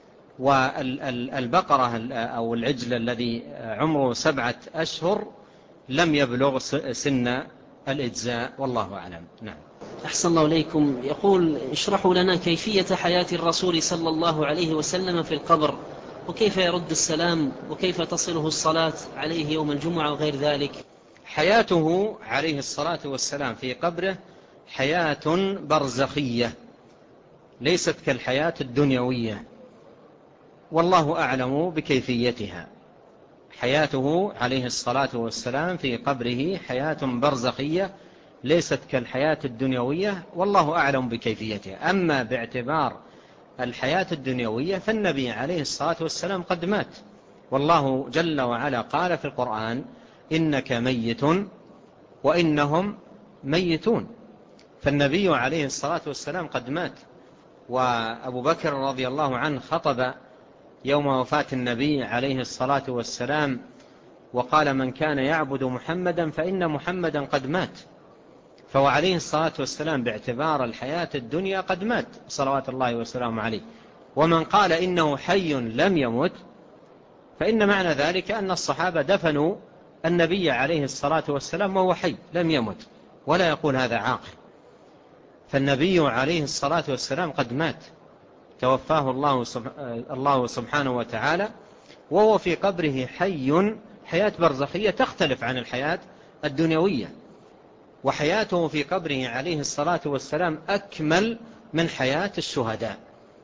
والبقرة أو العجل الذي عمره 7 أشهر لم يبلغ سن الإجزاء، والله أعلم. نعم. أحسن الله إليكم. يقول: اشرحوا لنا كيفية حياة الرسول صلى الله عليه وسلم في القبر، وكيف يرد السلام، وكيف تصله الصلاة عليه يوم الجمعة وغير ذلك. حياته عليه الصلاة والسلام في قبره حياة برزخية ليست كالحياة الدنيوية، والله أعلم بكيفيتها. حياته عليه الصلاة والسلام في قبره حياة برزخية ليست كالحياة الدنيوية، والله أعلم بكيفيتها. أما باعتبار الحياة الدنيوية فالنبي عليه الصلاة والسلام قد مات، والله جل وعلا قال في القرآن: إنك ميت وإنهم ميتون. فالنبي عليه الصلاة والسلام قد مات. وأبو بكر رضي الله عنه خطب يوم وفاة النبي عليه الصلاة والسلام وقال: من كان يعبد محمدا فإن محمدا قد مات. فهو عليه الصلاة والسلام باعتبار الحياة الدنيا قد مات صلوات الله وسلامه عليه. ومن قال إنه حي لم يمت فإن معنى ذلك أن الصحابة دفنوا النبي عليه الصلاة والسلام وهو حي لم يمت، ولا يقول هذا عاقل. فالنبي عليه الصلاة والسلام قد مات، توفاه الله سبحانه وتعالى، وهو في قبره حي حياة برزخية تختلف عن الحياة الدنيوية. وحياته في قبره عليه الصلاة والسلام أكمل من حياة الشهداء.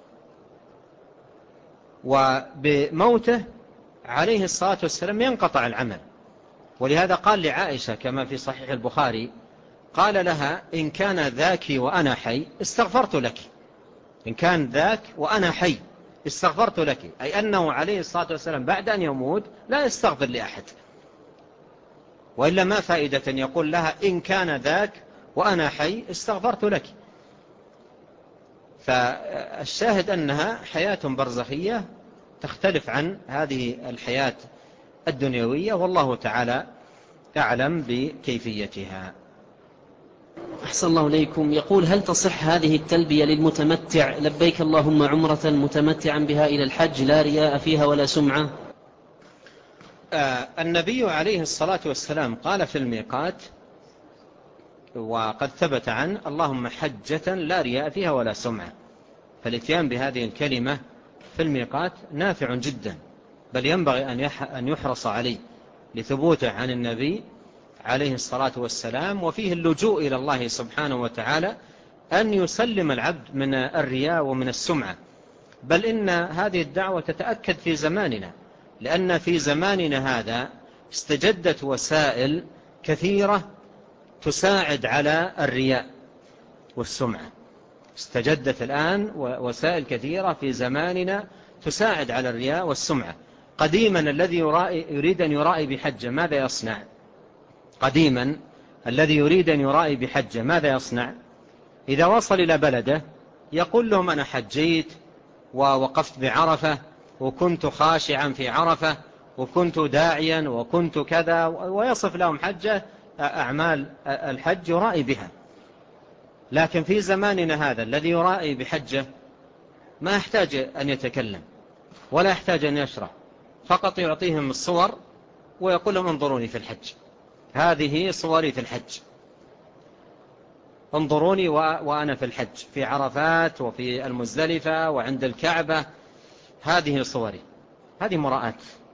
وبموته عليه الصلاة والسلام ينقطع العمل، ولهذا قال لعائشة كما في صحيح البخاري، قال لها: إن كان ذاك وأنا حي استغفرت لك. إن كان ذاك وأنا حي استغفرت لك، أي أنه عليه الصلاة والسلام بعد أن يموت لا يستغفر لأحد، وإلا ما فائدة يقول لها: إن كان ذاك وأنا حي استغفرت لك. فالشاهد أنها حياة برزخية تختلف عن هذه الحياة الدنيوية، والله تعالى أعلم بكيفيتها. أحسن الله إليكم. يقول: هل تصح هذه التلبية للمتمتع: لبيك اللهم عمرة متمتعا بها إلى الحج، لا رياء فيها ولا سمعة؟ النبي عليه الصلاة والسلام قال في الميقات، وقد ثبت عنه: اللهم حجة لا رياء فيها ولا سمعة. فالاتيان بهذه الكلمة في الميقات نافع جدا، بل ينبغي أن يحرص عليه لثبوته عن النبي عليه الصلاة والسلام، وفيه اللجوء إلى الله سبحانه وتعالى أن يسلم العبد من الرياء ومن السمعة. بل إن هذه الدعوة تتأكد في زماننا، لأن في زماننا هذا استجدت وسائل كثيرة تساعد على الرياء والسمعة. استجدت الآن وسائل كثيرة في زماننا تساعد على الرياء والسمعة. قديما الذي يريد أن يرائي بحجة ماذا يصنع؟ قديما الذي يريد أن يرائي بحجة ماذا يصنع؟ إذا وصل إلى بلده يقول لهم: أنا حجيت ووقفت بعرفة وكنت خاشعا في عرفة وكنت داعيا وكنت كذا، ويصف لهم حجة أعمال الحج يرائي بها. لكن في زماننا هذا الذي يرائي بحجة ما يحتاج أن يتكلم ولا يحتاج أن يشرح، فقط يعطيهم الصور ويقول لهم انظروني في الحج، هذه صوري في الحج، انظروني وأنا في الحج في عرفات وفي المزدلفة وعند الكعبة، هذه صوري. هذه مراءة.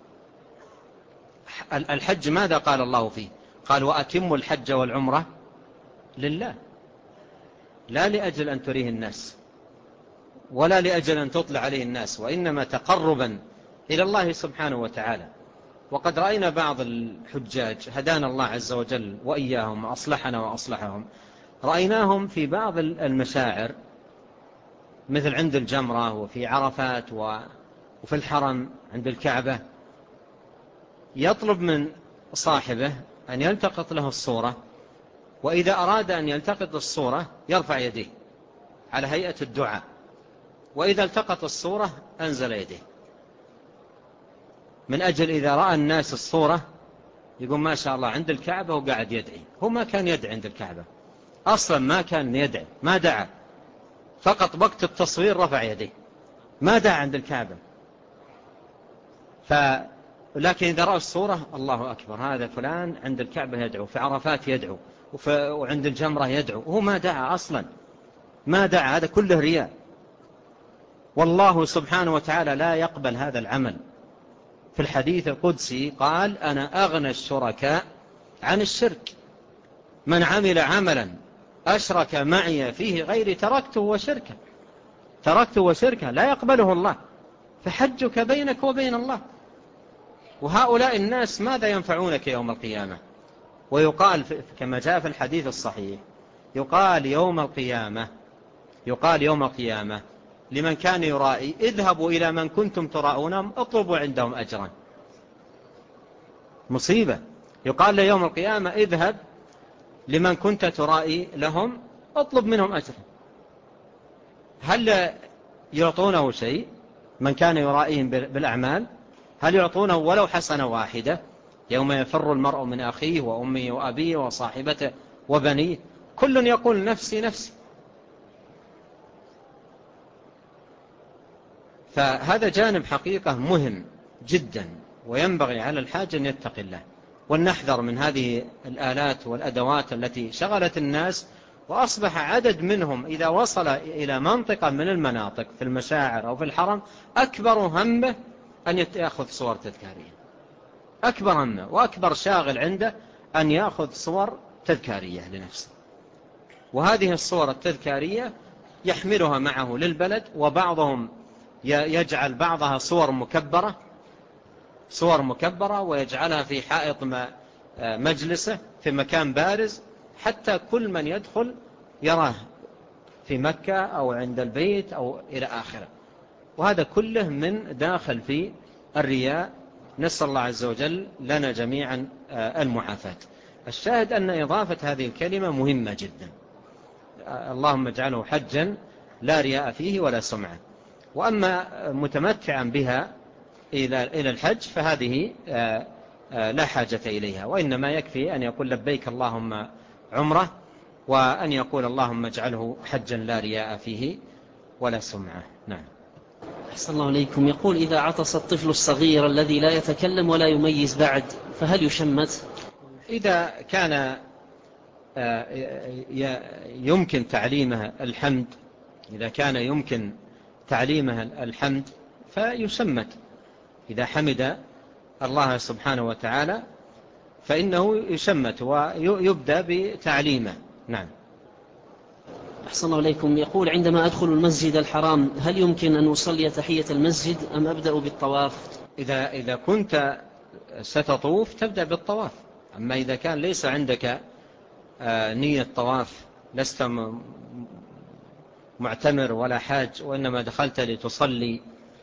الحج ماذا قال الله فيه؟ قال وأتموا الحج والعمرة لله، لا لأجل أن تريه الناس ولا لأجل أن تطلع عليه الناس، وإنما تقربا إلى الله سبحانه وتعالى. وقد رأينا بعض الحجاج هدانا الله عز وجل وإياهم وأصلحنا وأصلحهم، رأيناهم في بعض المشاعر مثل عند الجمرة وفي عرفات وفي الحرم عند الكعبة، يطلب من صاحبه أن يلتقط له الصورة، وإذا أراد أن يلتقط الصورة يرفع يديه على هيئة الدعاء، وإذا التقط الصورة أنزل يديه، من أجل إذا رأى الناس الصورة يقول ما شاء الله عند الكعبة وقاعد يدعي. هو ما كان يدعي عند الكعبة أصلا، ما كان يدعي، ما دعا، فقط وقت التصوير رفع يديه، ما دعا عند الكعبة. لكن إذا رأى الصورة الله أكبر، هذا فلان عند الكعبة يدعو، في عرفات يدعو، وعند الجمرة يدعو، هو ما دعا أصلا، ما دعا، هذا كله رياء. والله سبحانه وتعالى لا يقبل هذا العمل. في الحديث القدسي قال أنا أغنى الشركاء عن الشرك، من عمل عملا أشرك معي فيه غيري تركته وشركه لا يقبله الله، فحجك بينك وبين الله. وهؤلاء الناس ماذا ينفعونك يوم القيامة؟ ويقال كما جاء في الحديث الصحيح، يقال يوم القيامة لمن كان يرائي اذهبوا إلى من كنتم تراؤونهم اطلبوا عندهم أجرا. مصيبة. يقال له يوم القيامة اذهب لمن كنت ترائي لهم اطلب منهم أجرا. هل يعطونه شيء من كان يرائيهم بالأعمال؟ هل يعطونه ولو حسنة واحدة؟ يوم يفر المرء من أخيه وأمه وأبيه وصاحبته وبنيه كل يقول نفسي نفسي. فهذا جانب حقيقة مهم جدا، وينبغي على الحاج أن يتقي الله، ولنحذر من هذه الآلات والأدوات التي شغلت الناس، وأصبح عدد منهم إذا وصل إلى منطقة من المناطق في المشاعر أو في الحرم أكبر همه أن يأخذ صور تذكارية، أكبر همه وأكبر شاغل عنده أن يأخذ صور تذكارية لنفسه. وهذه الصور التذكارية يحملها معه للبلد، وبعضهم يجعل بعضها صور مكبرة ويجعلها في حائط مجلسه في مكان بارز، حتى كل من يدخل يراه في مكة أو عند البيت أو إلى آخره. وهذا كله من داخل في الرياء، نسأل الله عز وجل لنا جميعا المعافاة. الشاهد أن إضافة هذه الكلمة مهمة جدا، اللهم اجعله حجا لا رياء فيه ولا سمعة. وأما متمتعا بها إلى الحج فهذه لا حاجة إليها، وإنما يكفي أن يقول لبيك اللهم عمره، وأن يقول اللهم اجعله حجا لا رياء فيه ولا سمعة. نعم. أحسن الله إليكم. يقول إذا عطس الطفل الصغير الذي لا يتكلم ولا يميز بعد فهل يشمت؟ إذا كان يمكن تعليمه الحمد، إذا كان يمكن تعليمه الحمد فيشمت. إذا حمد الله سبحانه وتعالى فإنه يشمت ويبدأ بتعليمه. نعم. أحسن الله إليكم. يقول عندما أدخل المسجد الحرام هل يمكن أن أصلي تحية المسجد أم أبدأ بالطواف؟ إذا كنت ستطوف تبدأ بالطواف. أما إذا كان ليس عندك نية طواف، لست معتمر ولا حاج، وإنما دخلت لتصلي،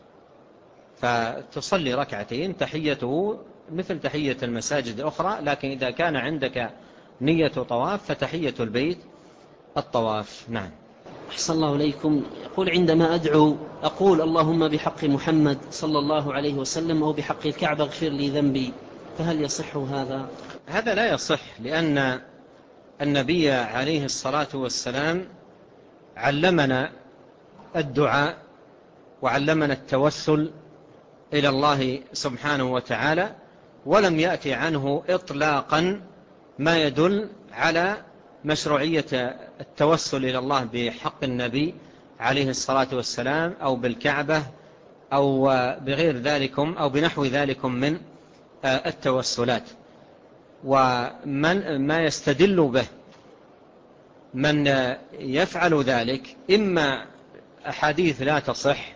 فتصلي ركعتين تحيته مثل تحية المساجد الأخرى. لكن إذا كان عندك نية طواف فتحية البيت الطواف. نعم. أحسن الله إليكم. يقول عندما أدعو أقول اللهم بحق محمد صلى الله عليه وسلم أو بحق الكعبة اغفر لي ذنبي، فهل يصح هذا؟ هذا لا يصح، لأن النبي عليه الصلاة والسلام علمنا الدعاء وعلمنا التوسل إلى الله سبحانه وتعالى، ولم يأتي عنه إطلاقا ما يدل على مشروعية التوسل إلى الله بحق النبي عليه الصلاة والسلام أو بالكعبة أو بغير ذلكم أو بنحو ذلكم من التوسلات. ومن ما يستدل به من يفعل ذلك إما أحاديث لا تصح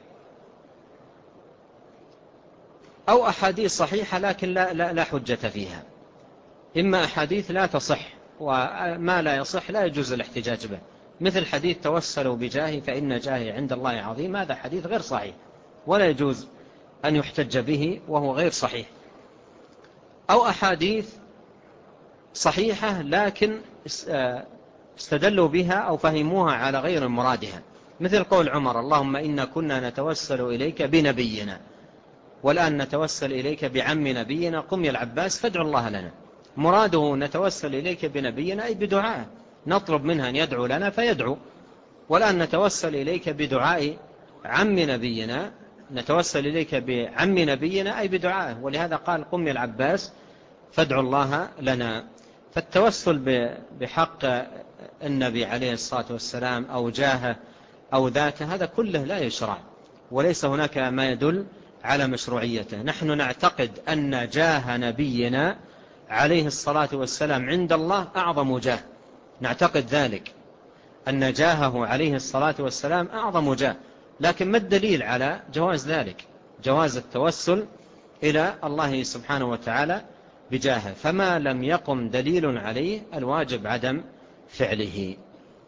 أو أحاديث صحيحة لكن لا حجة فيها. إما أحاديث لا تصح، وما لا يصح لا يجوز الاحتجاج به، مثل حديث توسلوا بجاهي فإن جاهي عند الله عظيم، هذا حديث غير صحيح ولا يجوز أن يحتج به وهو غير صحيح. أو أحاديث صحيحة لكن استدلوا بها أو فهموها على غير مرادها، مثل قول عمر اللهم إنا كنا نتوسل إليك بنبينا والآن نتوسل إليك بعم نبينا قم يا العباس فادعو الله لنا. مراده نتوسل إليك بنبينا أي بدعاء، نطلب منها أن يدعو لنا فيدعو، والآن نتوسل إليك بدعاء عم نبينا، نتوسل إليك بعم نبينا أي بدعاء، ولهذا قال قم يا العباس فادعو الله لنا. فالتوسل بحق النبي عليه الصلاة والسلام أو جاهه أو ذاته هذا كله لا يشرع، وليس هناك ما يدل على مشروعيته. نحن نعتقد أن جاه نبينا عليه الصلاة والسلام عند الله أعظم جاه، نعتقد ذلك أن جاهه عليه الصلاة والسلام أعظم جاه، لكن ما الدليل على جواز ذلك؟ جواز التوسل إلى الله سبحانه وتعالى بجاهه، فما لم يقم دليل عليه الواجب عدم فعله.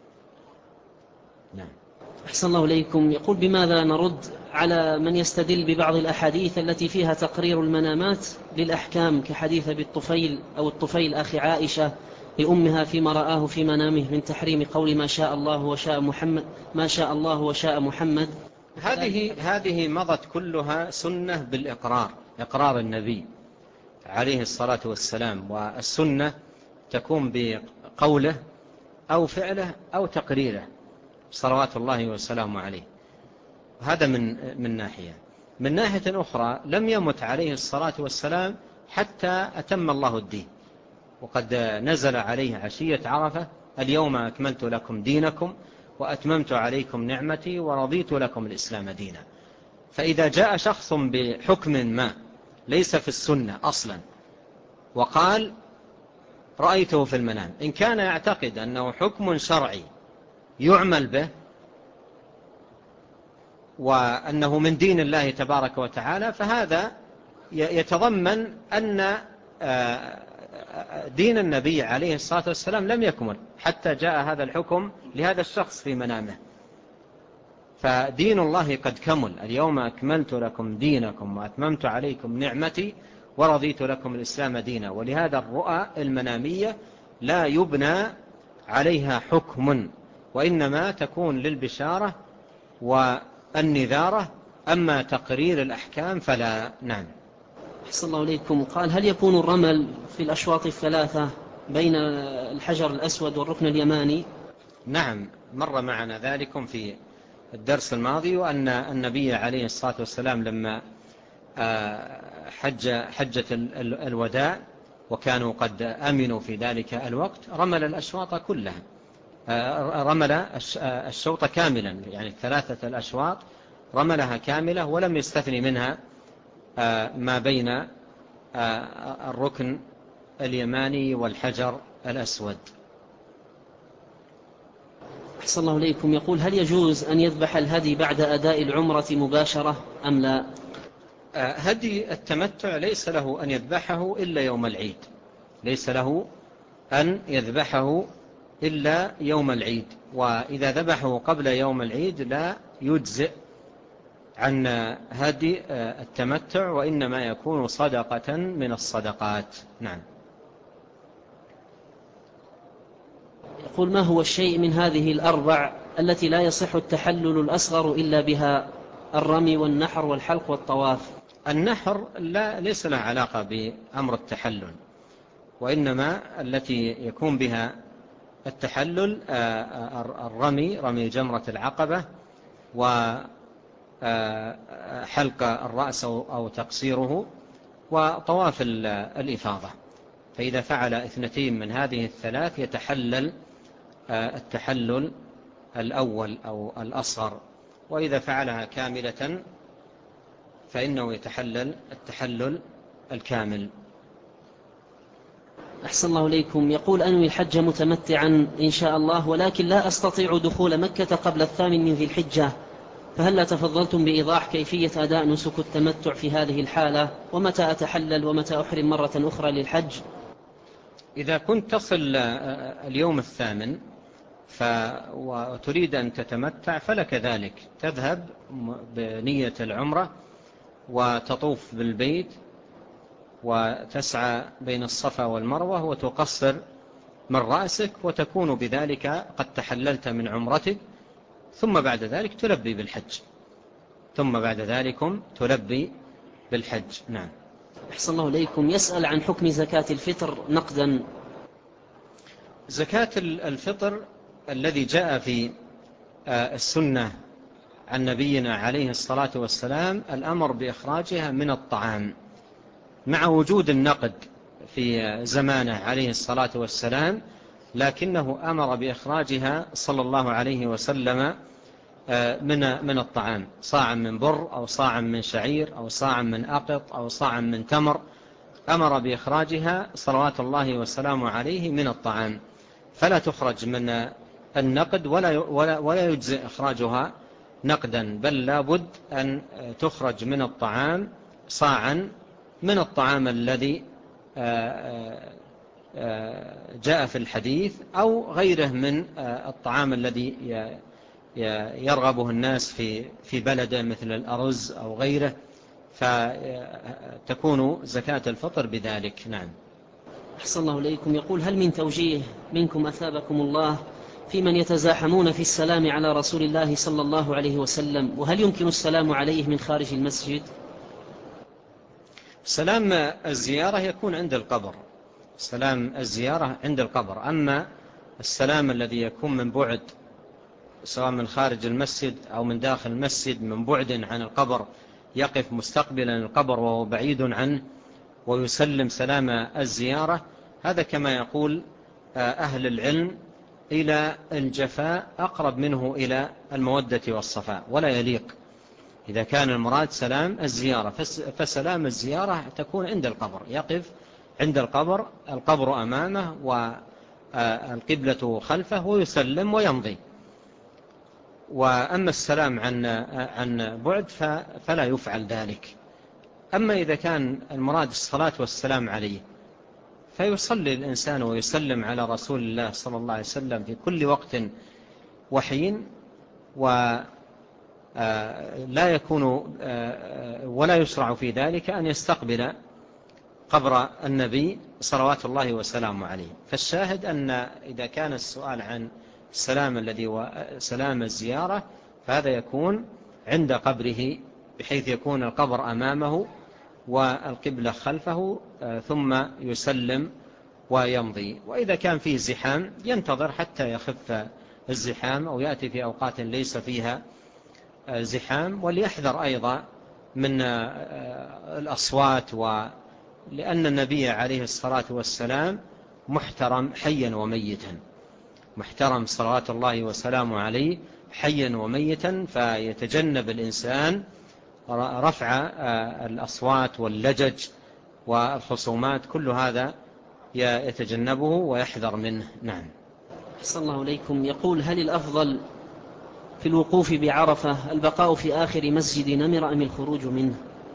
نعم. أحسن الله إليكم. يقول بماذا نرد على من يستدل ببعض الأحاديث التي فيها تقرير المنامات للأحكام كحديث بالطفيل أو الطفيل أخي عائشة لأمها فيما رآه في منامه من تحريم قول ما شاء الله وشاء محمد ما شاء الله وشاء محمد؟ هذه مضت كلها سنة بالإقرار، إقرار النبي عليه الصلاة والسلام، والسنة تكون بقوله أو فعله أو تقريره صلوات الله وسلامه عليه. هذا من ناحية. من ناحية أخرى لم يمت عليه الصلاة والسلام حتى أتم الله الدين، وقد نزل عليه عشية عرفة اليوم أكملت لكم دينكم وأتممت عليكم نعمتي ورضيت لكم الإسلام دينا. فإذا جاء شخص بحكم ما ليس في السنة أصلا وقال رأيته في المنام، إن كان يعتقد أنه حكم شرعي يعمل به وأنه من دين الله تبارك وتعالى، فهذا يتضمن أن دين النبي عليه الصلاة والسلام لم يكمل حتى جاء هذا الحكم لهذا الشخص في منامه. فدين الله قد كمل، اليوم أكملت لكم دينكم وأتممت عليكم نعمتي ورضيت لكم الإسلام دينا. ولهذا الرؤى المنامية لا يبنى عليها حكم، وإنما تكون للبشارة والنذارة، أما تقرير الأحكام فلا. نعم. أحسن الله إليكم. قال هل يكون الرمل في الأشواط الثلاثة بين الحجر الأسود والركن اليماني؟ نعم، مر معنا ذلكم في الدرس الماضي، وأن النبي عليه الصلاة والسلام لما حجة الوداع وكانوا قد أمنوا في ذلك الوقت رمل الأشواط كلها، رمل الشوط كاملا، يعني 3 الأشواط رملها كاملة ولم يستثني منها ما بين الركن اليماني والحجر الأسود. أحسن الله إليكم. يقول هل يجوز أن يذبح الهدي بعد أداء العمرة مباشرة أم لا؟ هدي التمتع ليس له أن يذبحه إلا يوم العيد، ليس له أن يذبحه إلا يوم العيد، وإذا ذبحه قبل يوم العيد لا يجزئ عن هدي التمتع، وإنما يكون صدقة من الصدقات. نعم. يقول ما هو الشيء من هذه الأربع التي لا يصح التحلل الأصغر إلا بها: الرمي والنحر والحلق والطواف. النحر ليس له علاقة بأمر التحلل، وإنما التي يكون بها التحلل رمي جمرة العقبة، وحلق الرأس أو تقصيره، وطواف الإفاضة. فإذا فعل 2 من هذه الثلاث يتحلل التحلل الأول أو الأصغر، وإذا فعلها كاملة فإنه يتحلل التحلل الكامل. أحسن الله إليكم. يقول: أنوي الحج متمتعا إن شاء الله، ولكن لا أستطيع دخول مكة قبل 8 من ذي الحجة، فهل لا تفضلتم بإيضاح كيفية أداء نسك التمتع في هذه الحالة، ومتى أتحلل ومتى أحرم مرة أخرى للحج؟ إذا كنت تصل اليوم 8 وتريد أن تتمتع فلك ذلك، تذهب بنية العمرة وتطوف بالبيت وتسعى بين الصفا والمروة وتقصر من رأسك، وتكون بذلك قد تحللت من عمرتك، ثم بعد ذلك تلبي بالحج. نعم. أحسن الله إليكم. يسأل عن حكم زكاة الفطر نقدا. زكاة الفطر الذي جاء في السنة عن نبينا عليه الصلاة والسلام الأمر بإخراجها من الطعام، مع وجود النقد في زمانه عليه الصلاة والسلام، لكنه أمر بإخراجها صلى الله عليه وسلم من الطعام، صاعا من بر أو صاعا من شعير أو صاعا من أقط أو صاعا من تمر، أمر بإخراجها صلوات الله وسلامه عليه من الطعام، فلا تخرج من النقد ولا يجزئ إخراجها نقدا، بل لابد أن تخرج من الطعام صاعا من الطعام الذي جاء في الحديث، أو غيره من الطعام الذي يرغبه الناس في بلده مثل الأرز أو غيره، فتكون زكاة الفطر بذلك. نعم. أحسن الله إليكم. يقول: هل من توجيه منكم أثابكم الله في من يتزاحمون في السلام على رسول الله صلى الله عليه وسلم، وهل يمكن السلام عليه من خارج المسجد؟ سلام الزيارة يكون عند القبر، سلام الزيارة عند القبر، أما السلام الذي يكون من بعد، سواء من خارج المسجد أو من داخل المسجد، من بعد عن القبر، يقف مستقبلا القبر وهو بعيد عنه ويسلم سلام الزيارة، هذا كما يقول أهل العلم إلى الجفاء أقرب منه إلى المودة والصفاء، ولا يليق. إذا كان المراد سلام الزيارة فسلام الزيارة تكون عند القبر، يقف عند القبر، القبر أمامه والقبلة خلفه، ويسلم ويمضي. وأما السلام عن بعد فلا يفعل ذلك. أما إذا كان المراد الصلاة والسلام عليه فيصلي الإنسان ويسلم على رسول الله صلى الله عليه وسلم في كل وقت وحين، ولا يكون ولا يشرع في ذلك أن يستقبل قبر النبي صلوات الله وسلامه عليه. فالشاهد أن إذا كان السؤال عن السلام الذي وسلام الزيارة فهذا يكون عند قبره، بحيث يكون القبر أمامه والقبلة خلفه، ثم يسلم ويمضي. وإذا كان فيه زحام ينتظر حتى يخف الزحام أو يأتي في أوقات ليس فيها زحام، وليحذر أيضا من الأصوات، لأن النبي عليه الصلاة والسلام محترم حيا وميتا، محترم صلوات الله وسلامه عليه حيا وميتا، فيتجنب الإنسان رفع الأصوات واللجج والخصومات، كل هذا يتجنبه ويحذر منه. نعم. أحسن الله إليكم. يقول: هل الأفضل في الوقوف بعرفة البقاء في آخر مسجد نمر أم الخروج منه؟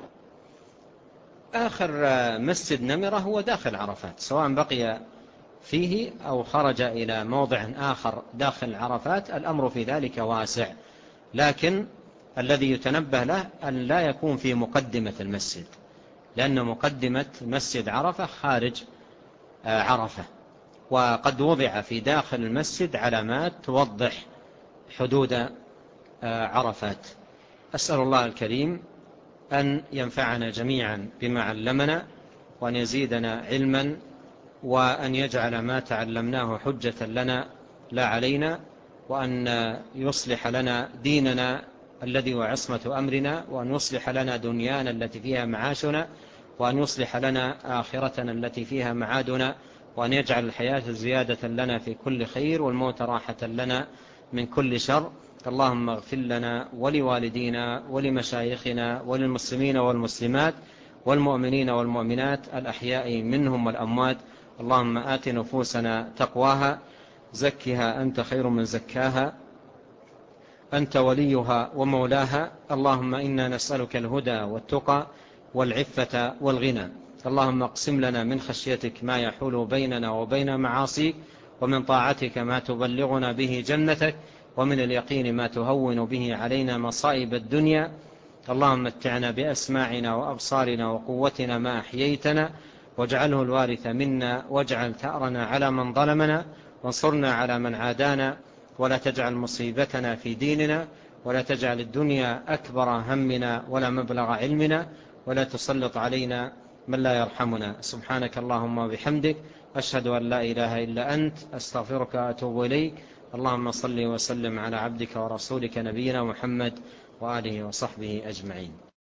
آخر مسجد نمرة هو داخل عرفات، سواء بقي فيه أو خرج إلى موضع آخر داخل عرفات، الأمر في ذلك واسع، لكن الذي يتنبه له أن لا يكون في مقدمة المسجد، لأن مقدمة مسجد عرفة خارج عرفة، وقد وضع في داخل المسجد علامات توضح حدود عرفات. أسأل الله الكريم أن ينفعنا جميعا بما علمنا، وأن يزيدنا علما، وأن يجعل ما تعلمناه حجة لنا لا علينا، وأن يصلح لنا ديننا الذي هو عصمة أمرنا، وأن يصلح لنا دنيانا التي فيها معاشنا، وأن يصلح لنا آخرتنا التي فيها معادنا، وأن يجعل الحياة زيادة لنا في كل خير، والموت راحة لنا من كل شر. اللهم اغفر لنا ولوالدينا ولمشايخنا وللمسلمين والمسلمات والمؤمنين والمؤمنات الأحياء منهم والأموات. اللهم آت نفوسنا تقواها، زكها أنت خير من زكاها، أنت وليها ومولاها. اللهم إنا نسألك الهدى والتقى والعفة والغنى. اللهم اقسم لنا من خشيتك ما يحول بيننا وبين معاصيك، ومن طاعتك ما تبلغنا به جنتك، ومن اليقين ما تهون به علينا مصائب الدنيا. اللهم متعنا بأسماعنا وأبصارنا وقوتنا ما أحييتنا، واجعله الوارث منا، واجعل ثأرنا على من ظلمنا، وانصرنا على من عادانا، ولا تجعل مصيبتنا في ديننا، ولا تجعل الدنيا أكبر همنا ولا مبلغ علمنا، ولا تسلط علينا من لا يرحمنا. سبحانك اللهم وبحمدك، أشهد أن لا إله إلا أنت، أستغفرك وأتوب إليك. اللهم صل وسلم على عبدك ورسولك نبينا محمد وآله وصحبه أجمعين.